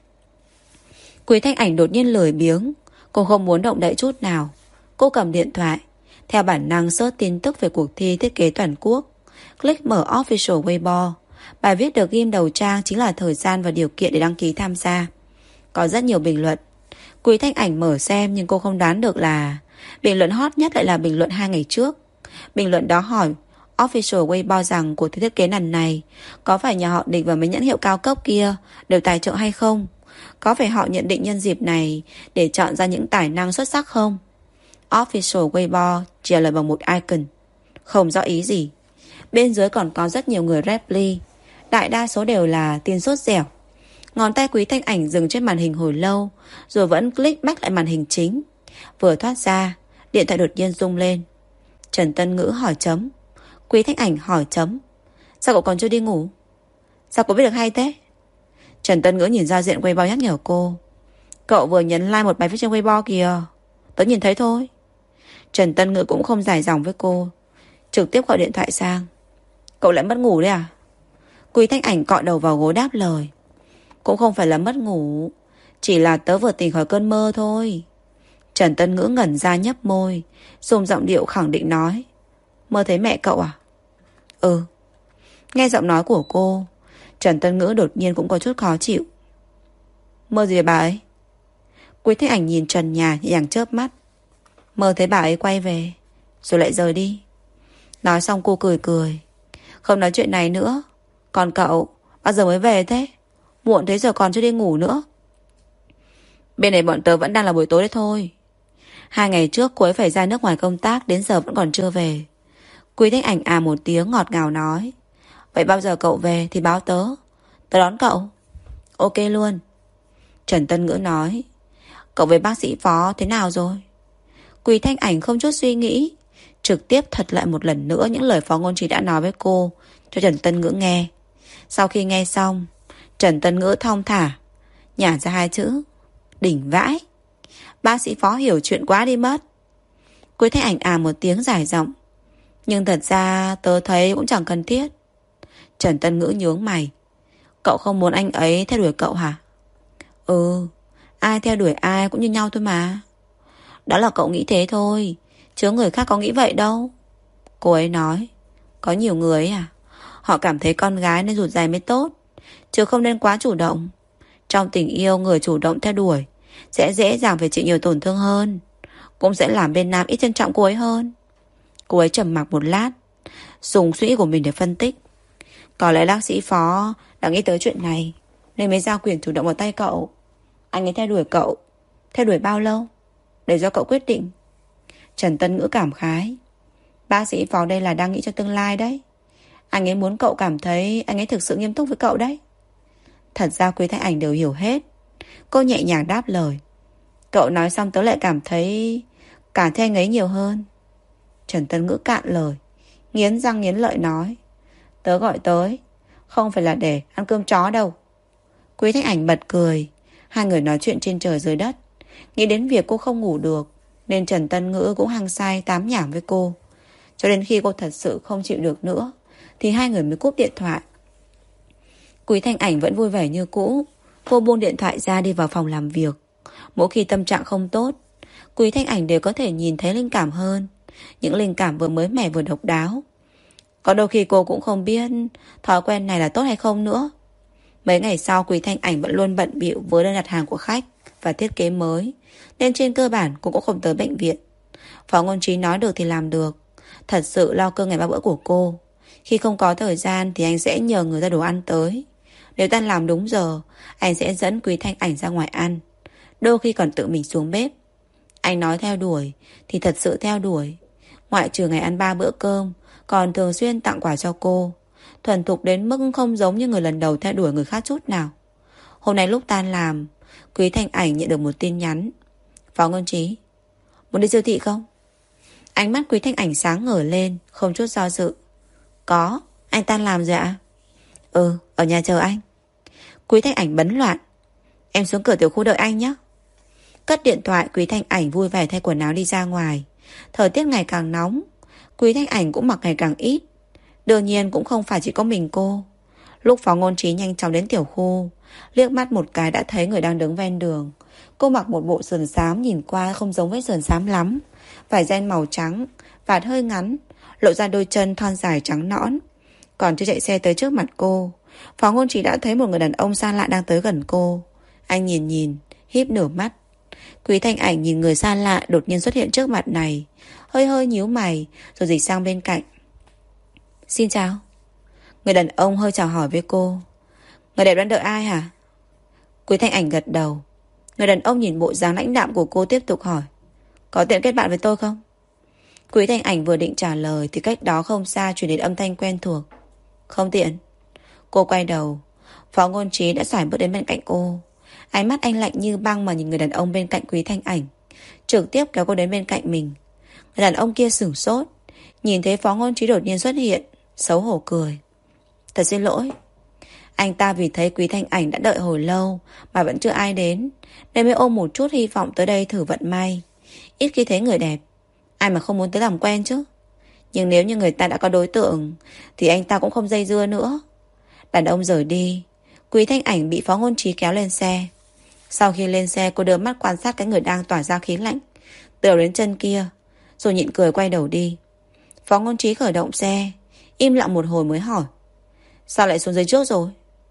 Quý Thanh Ảnh đột nhiên lười biếng. Cô không muốn động đậy chút nào. Cô cầm điện thoại, theo bản năng search tin tức về cuộc thi thiết kế toàn quốc. Click mở official Weibo. Bài viết được ghim đầu trang chính là thời gian và điều kiện để đăng ký tham gia. Có rất nhiều bình luận. Quý Thanh Ảnh mở xem nhưng cô không đoán được là bình luận hot nhất lại là bình luận hai ngày trước. Bình luận đó hỏi official Weibo rằng cuộc thi thiết kế lần này có phải nhà họ Địch và mấy nhãn hiệu cao cấp kia đều tài trợ hay không? Có phải họ nhận định nhân dịp này để chọn ra những tài năng xuất sắc không? Official Weibo chỉ là bằng một icon, không rõ ý gì. Bên dưới còn có rất nhiều người reply, đại đa số đều là tin sốt dẻo. Ngón tay Quý Thanh Ảnh dừng trên màn hình hồi lâu, rồi vẫn click back lại màn hình chính. Vừa thoát ra, điện thoại đột nhiên rung lên. Trần Tân Ngữ hỏi chấm. Quý Thanh Ảnh hỏi chấm. Sao cậu còn chưa đi ngủ? Sao cậu biết được hay thế? Trần Tân Ngữ nhìn ra diện Weibo nhắc nhở cô. Cậu vừa nhấn like một bài viết trên Weibo kìa. Tớ nhìn thấy thôi. Trần Tân Ngữ cũng không dài dòng với cô, trực tiếp gọi điện thoại sang. Cậu lại mất ngủ đấy à? Quý Thanh Ảnh cọ đầu vào gối đáp lời. Cũng không phải là mất ngủ, chỉ là tớ vừa tỉnh khỏi cơn mơ thôi. Trần Tân Ngữ ngẩn ra nhấp môi, dùng giọng điệu khẳng định nói. Mơ thấy mẹ cậu à? Ừ. Nghe giọng nói của cô, Trần Tân Ngữ đột nhiên cũng có chút khó chịu. Mơ gì về bà ấy? Quý Thanh Ảnh nhìn trần nhà nhẹ nhàng chớp mắt. Mơ thấy bà ấy quay về, rồi lại rời đi. Nói xong cô cười cười. Không nói chuyện này nữa. Còn cậu, bao giờ mới về thế? Muộn thế giờ còn chưa đi ngủ nữa. Bên này bọn tớ vẫn đang là buổi tối đấy thôi. Hai ngày trước cô ấy phải ra nước ngoài công tác, đến giờ vẫn còn chưa về. Quý Thanh Ảnh à một tiếng ngọt ngào nói. Vậy bao giờ cậu về thì báo tớ, tớ đón cậu. Ok luôn. Trần Tân Ngữ nói. Cậu với bác sĩ Phó thế nào rồi? Quý Thanh Ảnh không chút suy nghĩ, trực tiếp thuật lại một lần nữa những lời Phó Ngôn Trí đã nói với cô cho Trần Tân Ngữ nghe. Sau khi nghe xong, Trần Tân Ngữ thong thả nhả ra hai chữ. Đỉnh vãi. Bác sĩ Phó hiểu chuyện quá đi mất. Quý Thanh Ảnh à một tiếng dài giọng. Nhưng thật ra tớ thấy cũng chẳng cần thiết. Trần Tân Ngữ nhướng mày. Cậu không muốn anh ấy theo đuổi cậu hả? Ừ, ai theo đuổi ai cũng như nhau thôi mà. Đó là cậu nghĩ thế thôi, chứ người khác có nghĩ vậy đâu. Cô ấy nói. Có nhiều người à, họ cảm thấy con gái nên rụt rè mới tốt, chứ không nên quá chủ động. Trong tình yêu, người chủ động theo đuổi sẽ dễ dàng phải chịu nhiều tổn thương hơn, cũng sẽ làm bên nam ít trân trọng cô ấy hơn. Cô ấy trầm mặc một lát, dùng suy nghĩ của mình để phân tích. Có lẽ bác sĩ Phó đã nghĩ tới chuyện này nên mới giao quyền chủ động vào tay cậu. Anh ấy theo đuổi cậu, theo đuổi bao lâu để do cậu quyết định. Trần Tân Ngữ cảm khái. Bác sĩ Phó đây là đang nghĩ cho tương lai đấy. Anh ấy muốn cậu cảm thấy anh ấy thực sự nghiêm túc với cậu đấy. Thật ra Quý Thanh Ảnh đều hiểu hết. Cô nhẹ nhàng đáp lời. Cậu nói xong tớ lại cảm thấy cảm thấy anh ấy nhiều hơn. Trần Tân Ngữ cạn lời, nghiến răng nghiến lợi nói. Tớ gọi tới không phải là để ăn cơm chó đâu. Quý Thanh Ảnh bật cười. Hai người nói chuyện trên trời dưới đất. Nghĩ đến việc cô không ngủ được, nên Trần Tân Ngữ cũng hăng say tám nhảm với cô. Cho đến khi cô thật sự không chịu được nữa thì hai người mới cúp điện thoại. Quý Thanh Ảnh vẫn vui vẻ như cũ. Cô buông điện thoại ra đi vào phòng làm việc. Mỗi khi tâm trạng không tốt, Quý Thanh Ảnh đều có thể nhìn thấy linh cảm hơn. Những linh cảm vừa mới mẻ vừa độc đáo. Có đôi khi cô cũng không biết thói quen này là tốt hay không nữa. Mấy ngày sau, Quý Thanh Ảnh vẫn luôn bận bịu với đơn đặt hàng của khách và thiết kế mới, nên trên cơ bản cô cũng không tới bệnh viện. Phó Ngôn Trí nói được thì làm được. Thật sự lo cơm ngày ba bữa của cô. Khi không có thời gian thì anh sẽ nhờ người ra đồ ăn tới. Nếu tan làm đúng giờ, anh sẽ dẫn Quý Thanh Ảnh ra ngoài ăn. Đôi khi còn tự mình xuống bếp. Anh nói theo đuổi thì thật sự theo đuổi. Ngoại trừ ngày ăn ba bữa cơm, còn thường xuyên tặng quà cho cô. Thuần thục đến mức không giống như người lần đầu theo đuổi người khác chút nào. Hôm nay lúc tan làm, Quý Thanh Ảnh nhận được một tin nhắn. Phó Ngôn Trí, muốn đi siêu thị không? Ánh mắt Quý Thanh Ảnh sáng ngời lên, không chút do dự. Có, anh tan làm rồi ạ? Ừ, ở nhà chờ anh. Quý Thanh Ảnh bấn loạn. Em xuống cửa tiểu khu đợi anh nhé. Cất điện thoại, Quý Thanh Ảnh vui vẻ thay quần áo đi ra ngoài. Thời tiết ngày càng nóng, Quý Thanh Ảnh cũng mặc ngày càng ít. Đương nhiên cũng không phải chỉ có mình cô. Lúc Phó Ngôn Trí nhanh chóng đến tiểu khu, liếc mắt một cái đã thấy người đang đứng ven đường. Cô mặc một bộ sườn xám, nhìn qua không giống với sườn xám lắm. Vải ren màu trắng, vạt hơi ngắn, lộ ra đôi chân thon dài trắng nõn. Còn chưa chạy xe tới trước mặt cô, Phó Ngôn Trí đã thấy một người đàn ông xa lạ đang tới gần cô. Anh nhìn nhìn, híp nửa mắt. Quý Thanh Ảnh nhìn người xa lạ đột nhiên xuất hiện trước mặt này, hơi hơi nhíu mày, rồi dịch sang bên cạnh. Xin chào. Người đàn ông hơi chào hỏi với cô. Người đẹp đang đợi ai hả? Quý Thanh Ảnh gật đầu. Người đàn ông nhìn bộ dáng lãnh đạm của cô tiếp tục hỏi. Có tiện kết bạn với tôi không? Quý Thanh Ảnh vừa định trả lời thì cách đó không xa truyền đến âm thanh quen thuộc. Không tiện. Cô quay đầu. Phó Ngôn Trí đã xoải bước đến bên cạnh cô. Ánh mắt anh lạnh như băng mà nhìn người đàn ông bên cạnh Quý Thanh Ảnh, trực tiếp kéo cô đến bên cạnh mình. Người đàn ông kia sửng sốt, nhìn thấy Phó Ngôn Trí đột nhiên xuất hiện, xấu hổ cười. Thật xin lỗi. Anh ta vì thấy Quý Thanh Ảnh đã đợi hồi lâu mà vẫn chưa ai đến, nên mới ôm một chút hy vọng tới đây thử vận may. Ít khi thấy người đẹp, ai mà không muốn tới làm quen chứ. Nhưng nếu như người ta đã có đối tượng thì anh ta cũng không dây dưa nữa. Đàn ông rời đi, Quý Thanh Ảnh bị Phó Ngôn Trí kéo lên xe. Sau khi lên xe, cô đưa mắt quan sát cái người đang tỏa ra khí lạnh từ đầu đến chân kia, rồi nhịn cười quay đầu đi. Phó Ngôn Trí khởi động xe, im lặng một hồi mới hỏi. Sao lại xuống dưới trước rồi?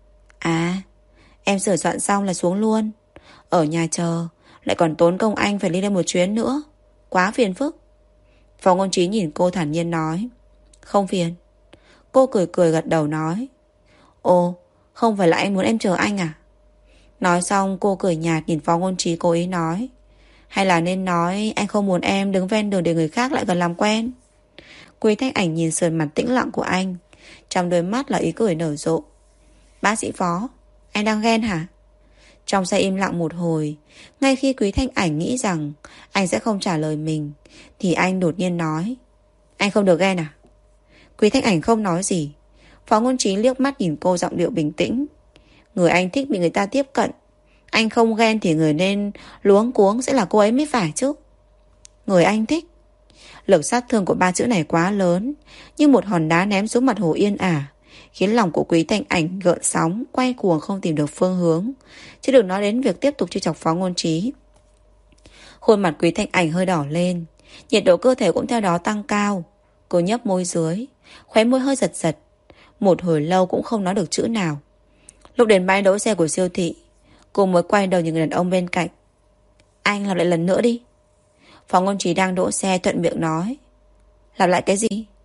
À, em sửa soạn xong là xuống luôn. Ở nhà chờ lại còn tốn công anh phải đi lên một chuyến nữa, quá phiền phức. Phó Ngôn Trí nhìn cô thản nhiên nói. Không phiền. Cô cười cười gật đầu nói. Ồ, không phải là anh muốn em chờ anh à? Nói xong cô cười nhạt nhìn Phó Ngôn Trí cố ý nói. Hay là nên nói anh không muốn em đứng ven đường để người khác lại gần làm quen? Quý Thanh Ảnh nhìn sườn mặt tĩnh lặng của anh, trong đôi mắt là ý cười nở rộ. Bác sĩ Phó, anh đang ghen hả? Trong xe im lặng một hồi, ngay khi Quý Thanh Ảnh nghĩ rằng anh sẽ không trả lời mình, thì anh đột nhiên nói. Anh không được ghen à? Quý Thanh Ảnh không nói gì. Phó Ngôn Trí liếc mắt nhìn cô, giọng điệu bình tĩnh. Người anh thích bị người ta tiếp cận, anh không ghen thì người nên luống cuống sẽ là cô ấy mới phải chứ. Người anh thích. Lực sát thương của ba chữ này quá lớn, như một hòn đá ném xuống mặt hồ yên ả, khiến lòng của Quý Thanh Ảnh gợn sóng, quay cuồng không tìm được phương hướng, chứ đừng nói đến việc tiếp tục trêu chọc Phó Ngôn Trí. Khuôn mặt Quý Thanh Ảnh hơi đỏ lên, nhiệt độ cơ thể cũng theo đó tăng cao. Cô nhấp môi dưới, khóe môi hơi giật giật, một hồi lâu cũng không nói được chữ nào. Lúc đến bãi đỗ xe của siêu thị, cô mới quay đầu nhìn người đàn ông bên cạnh. Anh lặp lại lần nữa đi. Phó Ngôn Trí đang đỗ xe thuận miệng nói. Lặp lại cái gì?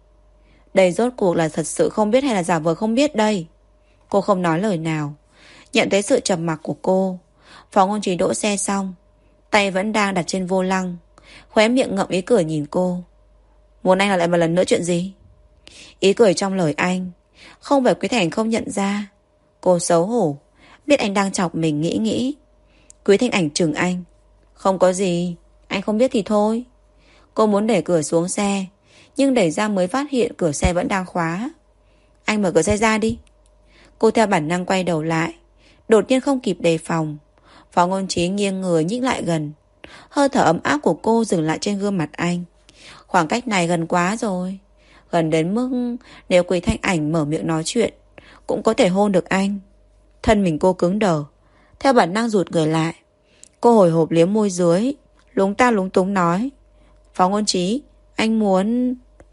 Đây rốt cuộc là thật sự không biết hay là giả vờ không biết đây? Cô không nói lời nào. Nhận thấy sự trầm mặc của cô, Phó Ngôn Trí đỗ xe xong, tay vẫn đang đặt trên vô lăng, khóe miệng ngậm ý cười nhìn cô. Muốn anh lặp lại một lần nữa chuyện gì? Ý cười trong lời anh không phải Quý Thanh không nhận ra. Cô xấu hổ, biết anh đang chọc mình, nghĩ nghĩ. Quý Thanh Ảnh chừng anh. Không có gì, anh không biết thì thôi. Cô muốn đẩy cửa xuống xe, nhưng đẩy ra mới phát hiện cửa xe vẫn đang khóa. Anh mở cửa xe ra đi. Cô theo bản năng quay đầu lại, đột nhiên không kịp đề phòng. Phó Ngôn Trí nghiêng người nhích lại gần. Hơi thở ấm áp của cô dừng lại trên gương mặt anh. Khoảng cách này gần quá rồi, gần đến mức nếu Quý Thanh Ảnh mở miệng nói chuyện cũng có thể hôn được anh. Thân mình cô cứng đờ, theo bản năng rụt người lại. Cô hồi hộp liếm môi dưới, lúng ta lúng túng nói: Phó Ngôn Trí, anh muốn...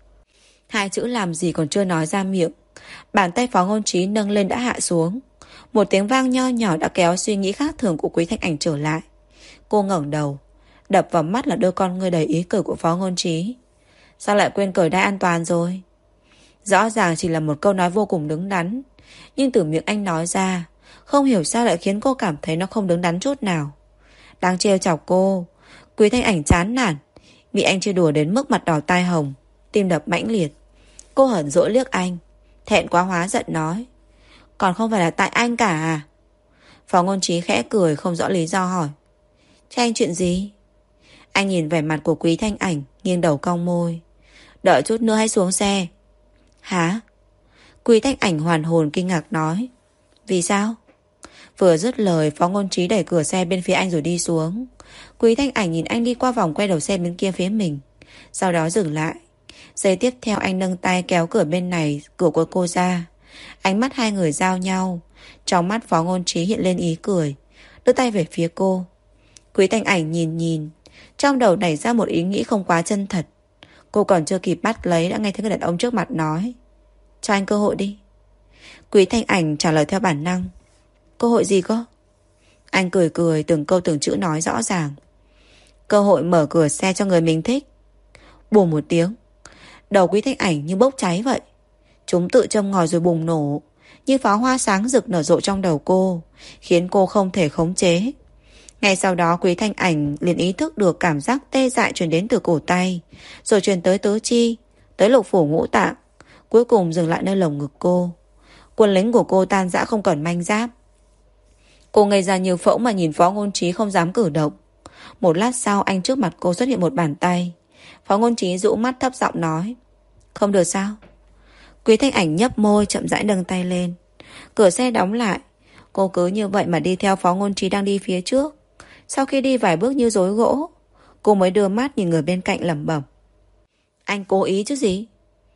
Hai chữ làm gì còn chưa nói ra miệng, bàn tay Phó Ngôn Trí nâng lên đã hạ xuống. Một tiếng vang nho nhỏ đã kéo suy nghĩ khác thường của Quý Thanh Ảnh trở lại. Cô ngẩng đầu, đập vào mắt là đôi con ngươi đầy ý cười của Phó Ngôn Trí. Sao lại quên cởi đai an toàn rồi? Rõ ràng chỉ là một câu nói vô cùng đứng đắn, nhưng từ miệng anh nói ra, không hiểu sao lại khiến cô cảm thấy nó không đứng đắn chút nào. Đang trêu chọc cô, Quý Thanh Ảnh chán nản, bị anh chơi đùa đến mức mặt đỏ tai hồng, tim đập mãnh liệt. Cô hờn dỗi liếc anh, thẹn quá hóa giận nói: Còn không phải là tại anh cả à? Phó Ngôn Trí khẽ cười không rõ lý do hỏi: Thế anh chuyện gì? Anh nhìn vẻ mặt của Quý Thanh Ảnh, nghiêng đầu cong môi: Đợi chút nữa hãy xuống xe. Hả? Quý Thanh Ảnh hoàn hồn kinh ngạc nói: Vì sao? Vừa dứt lời, Phó Ngôn Trí đẩy cửa xe bên phía anh rồi đi xuống. Quý Thanh Ảnh nhìn anh đi qua vòng quay đầu xe bên kia phía mình, sau đó dừng lại. Giây tiếp theo anh nâng tay kéo cửa bên này, cửa của cô ra. Ánh mắt hai người giao nhau, trong mắt Phó Ngôn Trí hiện lên ý cười, đưa tay về phía cô. Quý Thanh Ảnh nhìn nhìn, trong đầu nảy ra một ý nghĩ không quá chân thật. Cô còn chưa kịp bắt lấy đã nghe thấy người đàn ông trước mặt nói: Cho anh cơ hội đi. Quý Thanh Ảnh trả lời theo bản năng: Cơ hội gì cơ? Anh cười cười, từng câu từng chữ nói rõ ràng: Cơ hội mở cửa xe cho người mình thích. Bùm một tiếng, đầu Quý Thanh Ảnh như bốc cháy vậy. Chúng tự châm ngòi rồi bùng nổ, như pháo hoa sáng rực nở rộ trong đầu cô, khiến cô không thể khống chế. Ngay sau đó Quý Thanh Ảnh liền ý thức được cảm giác tê dại truyền đến từ cổ tay, rồi truyền tới tứ chi, tới lục phủ ngũ tạng, cuối cùng dừng lại nơi lồng ngực cô. Quân lính của cô tan rã không còn manh giáp. Cô ngây ra như phỗng mà nhìn Phó Ngôn Trí không dám cử động. Một lát sau, anh trước mặt cô xuất hiện một bàn tay. Phó Ngôn Trí dụ mắt thấp giọng nói: Không được sao? Quý Thanh Ảnh nhấp môi chậm rãi nâng tay lên. Cửa xe đóng lại. Cô cứ như vậy mà đi theo Phó Ngôn Trí đang đi phía trước. Sau khi đi vài bước như rối gỗ, cô mới đưa mắt nhìn người bên cạnh lẩm bẩm: Anh cố ý chứ gì?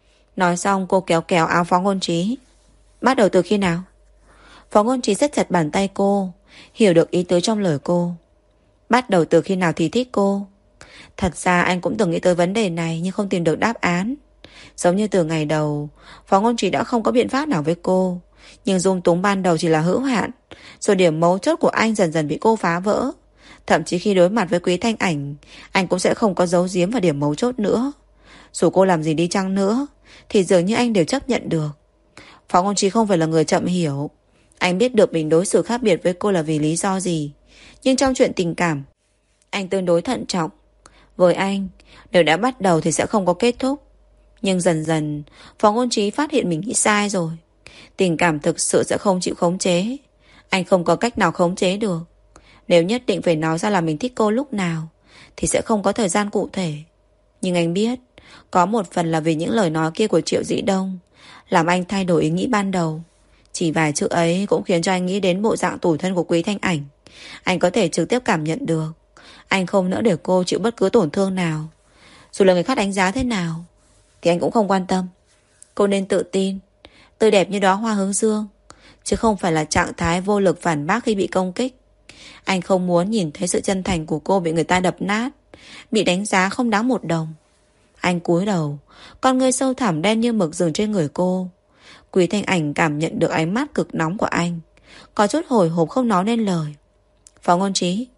Nói xong cô kéo kéo áo Phó Ngôn Trí. Bắt đầu từ khi nào? Phó Ngôn Trí siết chặt bàn tay cô, hiểu được ý tứ trong lời cô. Bắt đầu từ khi nào thì thích cô? Thật ra anh cũng từng nghĩ tới vấn đề này, nhưng không tìm được đáp án. Giống như từ ngày đầu, Phó Ngôn Trí đã không có biện pháp nào với cô, nhưng dung túng ban đầu chỉ là hữu hạn, rồi điểm mấu chốt của anh dần dần bị cô phá vỡ. Thậm chí khi đối mặt với Quý Thanh Ảnh, anh cũng sẽ không có giấu giếm vào điểm mấu chốt nữa. Dù cô làm gì đi chăng nữa, thì dường như anh đều chấp nhận được. Phó Ngôn Trí không phải là người chậm hiểu. Anh biết được mình đối xử khác biệt với cô là vì lý do gì, nhưng trong chuyện tình cảm, anh tương đối thận trọng. Với anh, nếu đã bắt đầu thì sẽ không có kết thúc. Nhưng dần dần, Phó Ngôn Trí phát hiện mình nghĩ sai rồi. Tình cảm thực sự sẽ không chịu khống chế. Anh không có cách nào khống chế được. Nếu nhất định phải nói ra là mình thích cô lúc nào, thì sẽ không có thời gian cụ thể. Nhưng anh biết, có một phần là vì những lời nói kia của Triệu Dĩ Đông, làm anh thay đổi ý nghĩ ban đầu. Chỉ vài chữ ấy cũng khiến cho anh nghĩ đến bộ dạng tủi thân của Quý Thanh Ảnh. Anh có thể trực tiếp cảm nhận được. Anh không nỡ để cô chịu bất cứ tổn thương nào. Dù là người khác đánh giá thế nào thì anh cũng không quan tâm. Cô nên tự tin, tươi đẹp như đóa hoa hướng dương, chứ không phải là trạng thái vô lực phản bác khi bị công kích. Anh không muốn nhìn thấy sự chân thành của cô bị người ta đập nát, bị đánh giá không đáng một đồng. Anh cúi đầu, con ngươi sâu thẳm đen như mực dừng trên người cô. Quý Thanh Ảnh cảm nhận được ánh mắt cực nóng của anh, có chút hồi hộp không nói nên lời. Phó Ngôn Trí?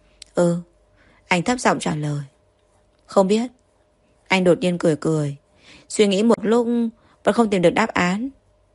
Ừ. Anh thấp giọng trả lời. Không biết. Anh đột nhiên cười cười, suy nghĩ một lúc vẫn không tìm được đáp án.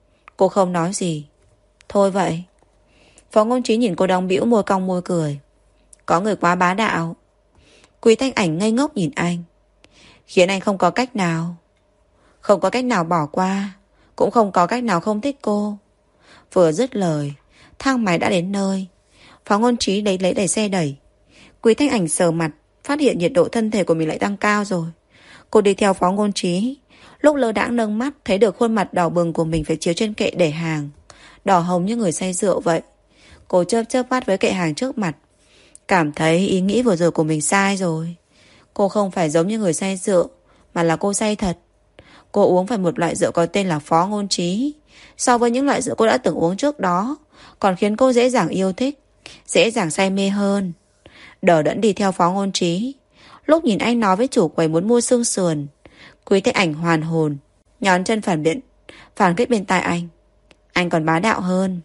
Cô không nói gì. Thôi vậy. Phó Ngôn Trí nhìn cô đong bĩu môi cong môi cười. Có người quá bá đạo. Quý Thanh Ảnh ngây ngốc nhìn anh, khiến anh không có cách nào. Không có cách nào bỏ qua, cũng không có cách nào không thích cô. Vừa dứt lời, thang máy đã đến nơi. Phó Ngôn Trí lấy lấy đẩy xe đẩy. Quý Thanh Ảnh sờ mặt, phát hiện nhiệt độ thân thể của mình lại tăng cao rồi. Cô đi theo Phó Ngôn Trí, lúc lơ đãng nâng mắt thấy được khuôn mặt đỏ bừng của mình phải chiếu trên kệ để hàng, đỏ hồng như người say rượu vậy. Cô chớp chớp mắt với kệ hàng trước mặt, cảm thấy ý nghĩ vừa rồi của mình sai rồi. Cô không phải giống như người say rượu, mà là cô say thật. Cô uống phải một loại rượu có tên là Phó Ngôn Trí. So với những loại rượu cô đã từng uống trước đó, còn khiến cô dễ dàng yêu thích, dễ dàng say mê hơn. Đờ đẫn đi theo Phó Ngôn Trí, Lúc nhìn anh nói với chủ quầy muốn mua xương sườn, Quý Thanh Ảnh hoàn hồn, nhón chân phản biện, phản kích bên tai anh. Anh còn bá đạo hơn.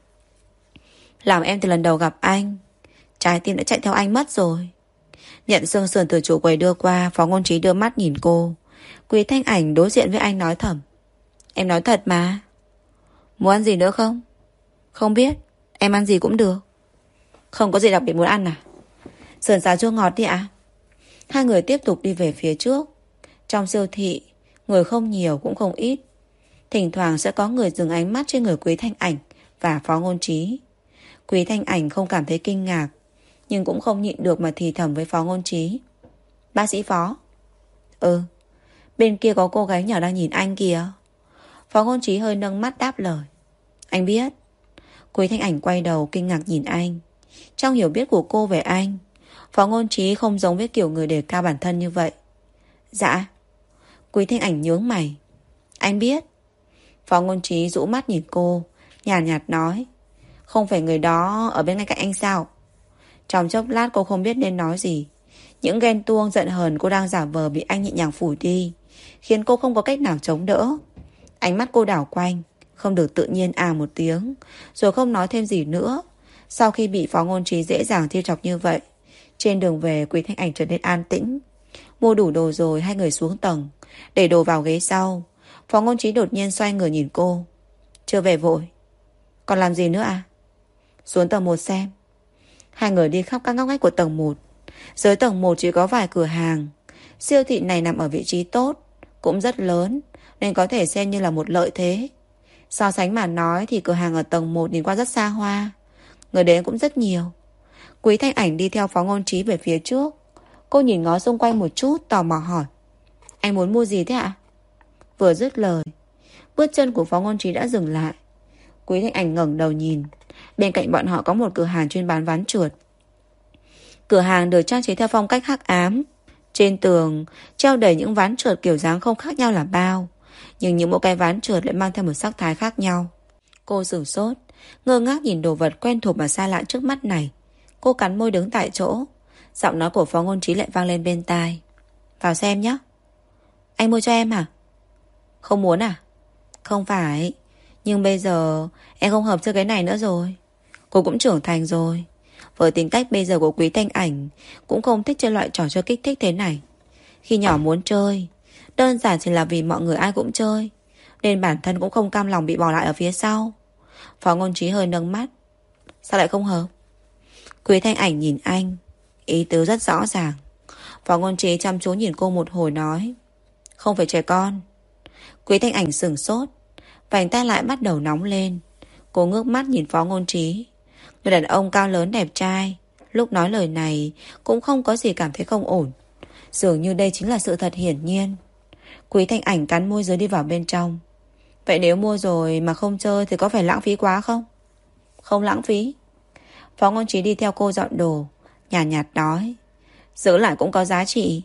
Làm em từ lần đầu gặp anh, trái tim đã chạy theo anh mất rồi. Nhận xương sườn từ chủ quầy đưa qua, Phó Ngôn Trí đưa mắt nhìn cô. Quý Thanh Ảnh đối diện với anh nói thầm. Em nói thật mà. Muốn ăn gì nữa không? Không biết, em ăn gì cũng được. Không có gì đặc biệt muốn ăn à? Sườn xào chua ngọt đi ạ. Hai người tiếp tục đi về phía trước. Trong siêu thị, người không nhiều cũng không ít. Thỉnh thoảng sẽ có người dừng ánh mắt trên người Quý Thanh Ảnh và Phó Ngôn Trí. Quý Thanh Ảnh không cảm thấy kinh ngạc, nhưng cũng không nhịn được mà thì thầm với Phó Ngôn Trí. Bác sĩ Phó. Ừ, bên kia có cô gái nhỏ đang nhìn anh kìa. Phó Ngôn Trí hơi nâng mắt đáp lời. Anh biết. Quý Thanh Ảnh quay đầu kinh ngạc nhìn anh. Trong hiểu biết của cô về anh, Phó Ngôn Trí không giống với kiểu người đề cao bản thân như vậy. Dạ. Quý Thanh Ảnh nhướng mày. Anh biết. Phó Ngôn Trí rũ mắt nhìn cô, nhàn nhạt, nhạt nói. Không phải người đó ở bên ngay cạnh anh sao? Trong chốc lát cô không biết nên nói gì. Những ghen tuông giận hờn cô đang giả vờ bị anh nhẹ nhàng phủi đi, khiến cô không có cách nào chống đỡ. Ánh mắt cô đảo quanh, không được tự nhiên à một tiếng, rồi không nói thêm gì nữa. Sau khi bị Phó Ngôn Trí dễ dàng trêu chọc như vậy, trên đường về Quý Thanh Ảnh trở nên an tĩnh. Mua đủ đồ rồi hai người xuống tầng, để đồ vào ghế sau. Phó Ngôn Trí đột nhiên xoay người nhìn cô. Chưa về vội. Còn làm gì nữa à? Xuống tầng một xem. Hai người đi khắp các ngóc ngách của tầng một. Dưới tầng một chỉ có vài cửa hàng. Siêu thị này nằm ở vị trí tốt, cũng rất lớn, nên có thể xem như là một lợi thế. So sánh mà nói thì cửa hàng ở tầng một nhìn qua rất xa hoa, người đến cũng rất nhiều. Quý Thanh Ảnh đi theo Phó Ngôn Trí về phía trước. Cô nhìn ngó xung quanh một chút, tò mò hỏi. Anh muốn mua gì thế ạ? Vừa dứt lời, bước chân của Phó Ngôn Trí đã dừng lại. Quý Thanh Ảnh ngẩng đầu nhìn. Bên cạnh bọn họ có một cửa hàng chuyên bán ván trượt. Cửa hàng được trang trí theo phong cách hắc ám. Trên tường treo đầy những ván trượt kiểu dáng không khác nhau là bao, nhưng những mỗi cái ván trượt lại mang theo một sắc thái khác nhau. Cô sửng sốt, ngơ ngác nhìn đồ vật quen thuộc mà xa lạ trước mắt này. Cô cắn môi đứng tại chỗ. Giọng nói của Phó Ngôn Trí lại vang lên bên tai. Vào xem nhé. Anh mua cho em à? Không muốn à? Không phải, nhưng bây giờ em không hợp cho cái này nữa rồi. Cô cũng trưởng thành rồi. Với tính cách bây giờ của Quý Thanh Ảnh, cũng không thích chơi loại trò chơi kích thích thế này. Khi nhỏ muốn chơi, đơn giản chỉ là vì mọi người ai cũng chơi, nên bản thân cũng không cam lòng bị bỏ lại ở phía sau. Phó Ngôn Trí hơi nâng mắt. Sao lại không hợp? Quý Thanh Ảnh nhìn anh, ý tứ rất rõ ràng. Phó Ngôn Trí chăm chú nhìn cô một hồi nói. Không phải trẻ con. Quý Thanh Ảnh sửng sốt, vành tai lại bắt đầu nóng lên. Cô ngước mắt nhìn Phó Ngôn Trí. Người đàn ông cao lớn đẹp trai, lúc nói lời này cũng không có gì cảm thấy không ổn. Dường như đây chính là sự thật hiển nhiên. Quý Thanh Ảnh cắn môi dưới đi vào bên trong. Vậy nếu mua rồi mà không chơi thì có phải lãng phí quá không? Không lãng phí. Phó Ngôn Trí đi theo cô dọn đồ, nhàn nhạt, nhạt nói. Giữ lại cũng có giá trị.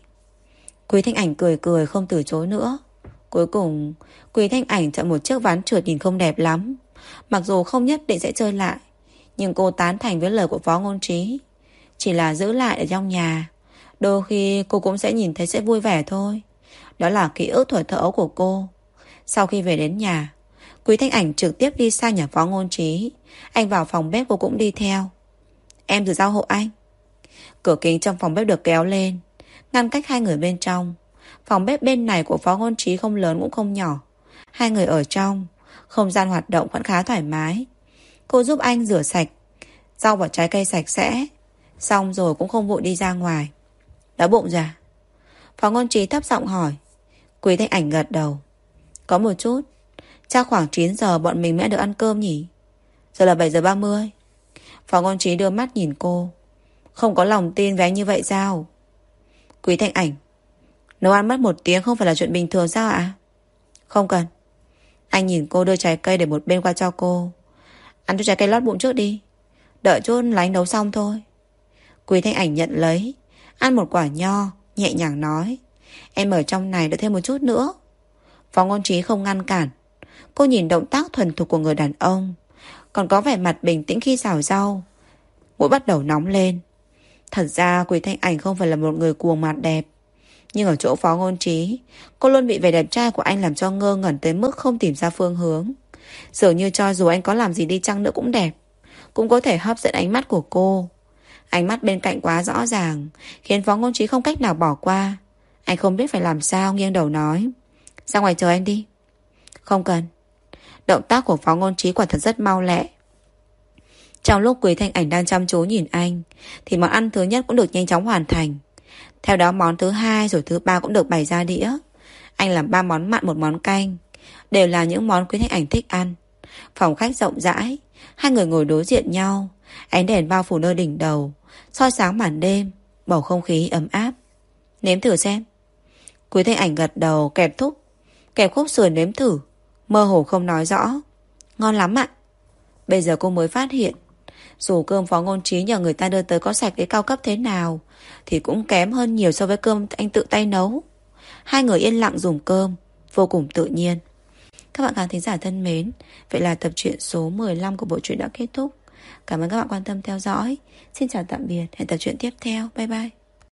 Quý Thanh Ảnh cười cười không từ chối nữa. Cuối cùng Quý Thanh Ảnh chọn một chiếc ván trượt nhìn không đẹp lắm. Mặc dù không nhất định sẽ chơi lại, nhưng cô tán thành với lời của Phó Ngôn Trí. Chỉ là giữ lại ở trong nhà, đôi khi cô cũng sẽ nhìn thấy sẽ vui vẻ thôi. Đó là ký ức thuở thơ ấu của cô. Sau khi về đến nhà, Quý Thanh Ảnh trực tiếp đi sang nhà Phó Ngôn Trí. Anh vào phòng bếp cô cũng đi theo. Em thử giao hộ anh. Cửa kính trong phòng bếp được kéo lên, ngăn cách hai người bên trong. Phòng bếp bên này của Phó Ngôn Trí không lớn cũng không nhỏ. Hai người ở trong, không gian hoạt động vẫn khá thoải mái. Cô giúp anh rửa sạch rau và trái cây sạch sẽ, xong rồi cũng không vội đi ra ngoài. Đói bụng rồi à? Phó Ngôn Trí thấp giọng hỏi. Quý Thanh Ảnh gật đầu. Có một chút. Chắc khoảng chín giờ bọn mình mới được ăn cơm nhỉ? Giờ là bảy giờ ba mươi. Phó Ngôn Trí đưa mắt nhìn cô. Không có lòng tin với anh như vậy sao? Quý Thanh Ảnh. Nấu ăn mất một tiếng không phải là chuyện bình thường sao ạ? Không cần. Anh nhìn cô đưa trái cây để một bên qua cho cô. Ăn cho trái cây lót bụng trước đi, đợi chút là anh nấu xong thôi. Quý Thanh Ảnh nhận lấy, ăn một quả nho, nhẹ nhàng nói. Em ở trong này đợi thêm một chút nữa. Phó Ngôn Trí không ngăn cản. Cô nhìn động tác thuần thục của người đàn ông, còn có vẻ mặt bình tĩnh khi xào rau. Mũi bắt đầu nóng lên. Thật ra Quý Thanh Ảnh không phải là một người cuồng mặt đẹp. Nhưng ở chỗ Phó Ngôn Trí, cô luôn bị vẻ đẹp trai của anh làm cho ngơ ngẩn tới mức không tìm ra phương hướng. Dường như cho dù anh có làm gì đi chăng nữa cũng đẹp, cũng có thể hấp dẫn ánh mắt của cô. Ánh mắt bên cạnh quá rõ ràng, khiến Phó Ngôn Trí không cách nào bỏ qua. Anh không biết phải làm sao, nghiêng đầu nói: ra ngoài chờ anh đi. Không cần. Động tác của Phó Ngôn Trí quả thật rất mau lẹ. Trong lúc Quý Thanh Ảnh đang chăm chú nhìn anh, thì món ăn thứ nhất cũng được nhanh chóng hoàn thành. Theo đó món thứ hai rồi thứ ba cũng được bày ra đĩa. Anh làm ba món mặn một món canh, đều là những món Quý Thanh Ảnh thích ăn. Phòng khách rộng rãi, hai người ngồi đối diện nhau, ánh đèn bao phủ nơi đỉnh đầu, soi sáng màn đêm, bầu không khí ấm áp. Nếm thử xem. Quý Thanh Ảnh gật đầu, kẹp thúc Kẹp khúc sườn nếm thử, mơ hồ không nói rõ. Ngon lắm ạ. Bây giờ cô mới phát hiện, dù cơm Phó Ngôn Trí nhờ người ta đưa tới có sạch đến cao cấp thế nào, thì cũng kém hơn nhiều so với cơm anh tự tay nấu. Hai người yên lặng dùng cơm, vô cùng tự nhiên. Các bạn khán thính giả thân mến, vậy là tập truyện số mười lăm của bộ truyện đã kết thúc. Cảm ơn các bạn quan tâm theo dõi. Xin chào tạm biệt, hẹn tập truyện tiếp theo. Bye bye.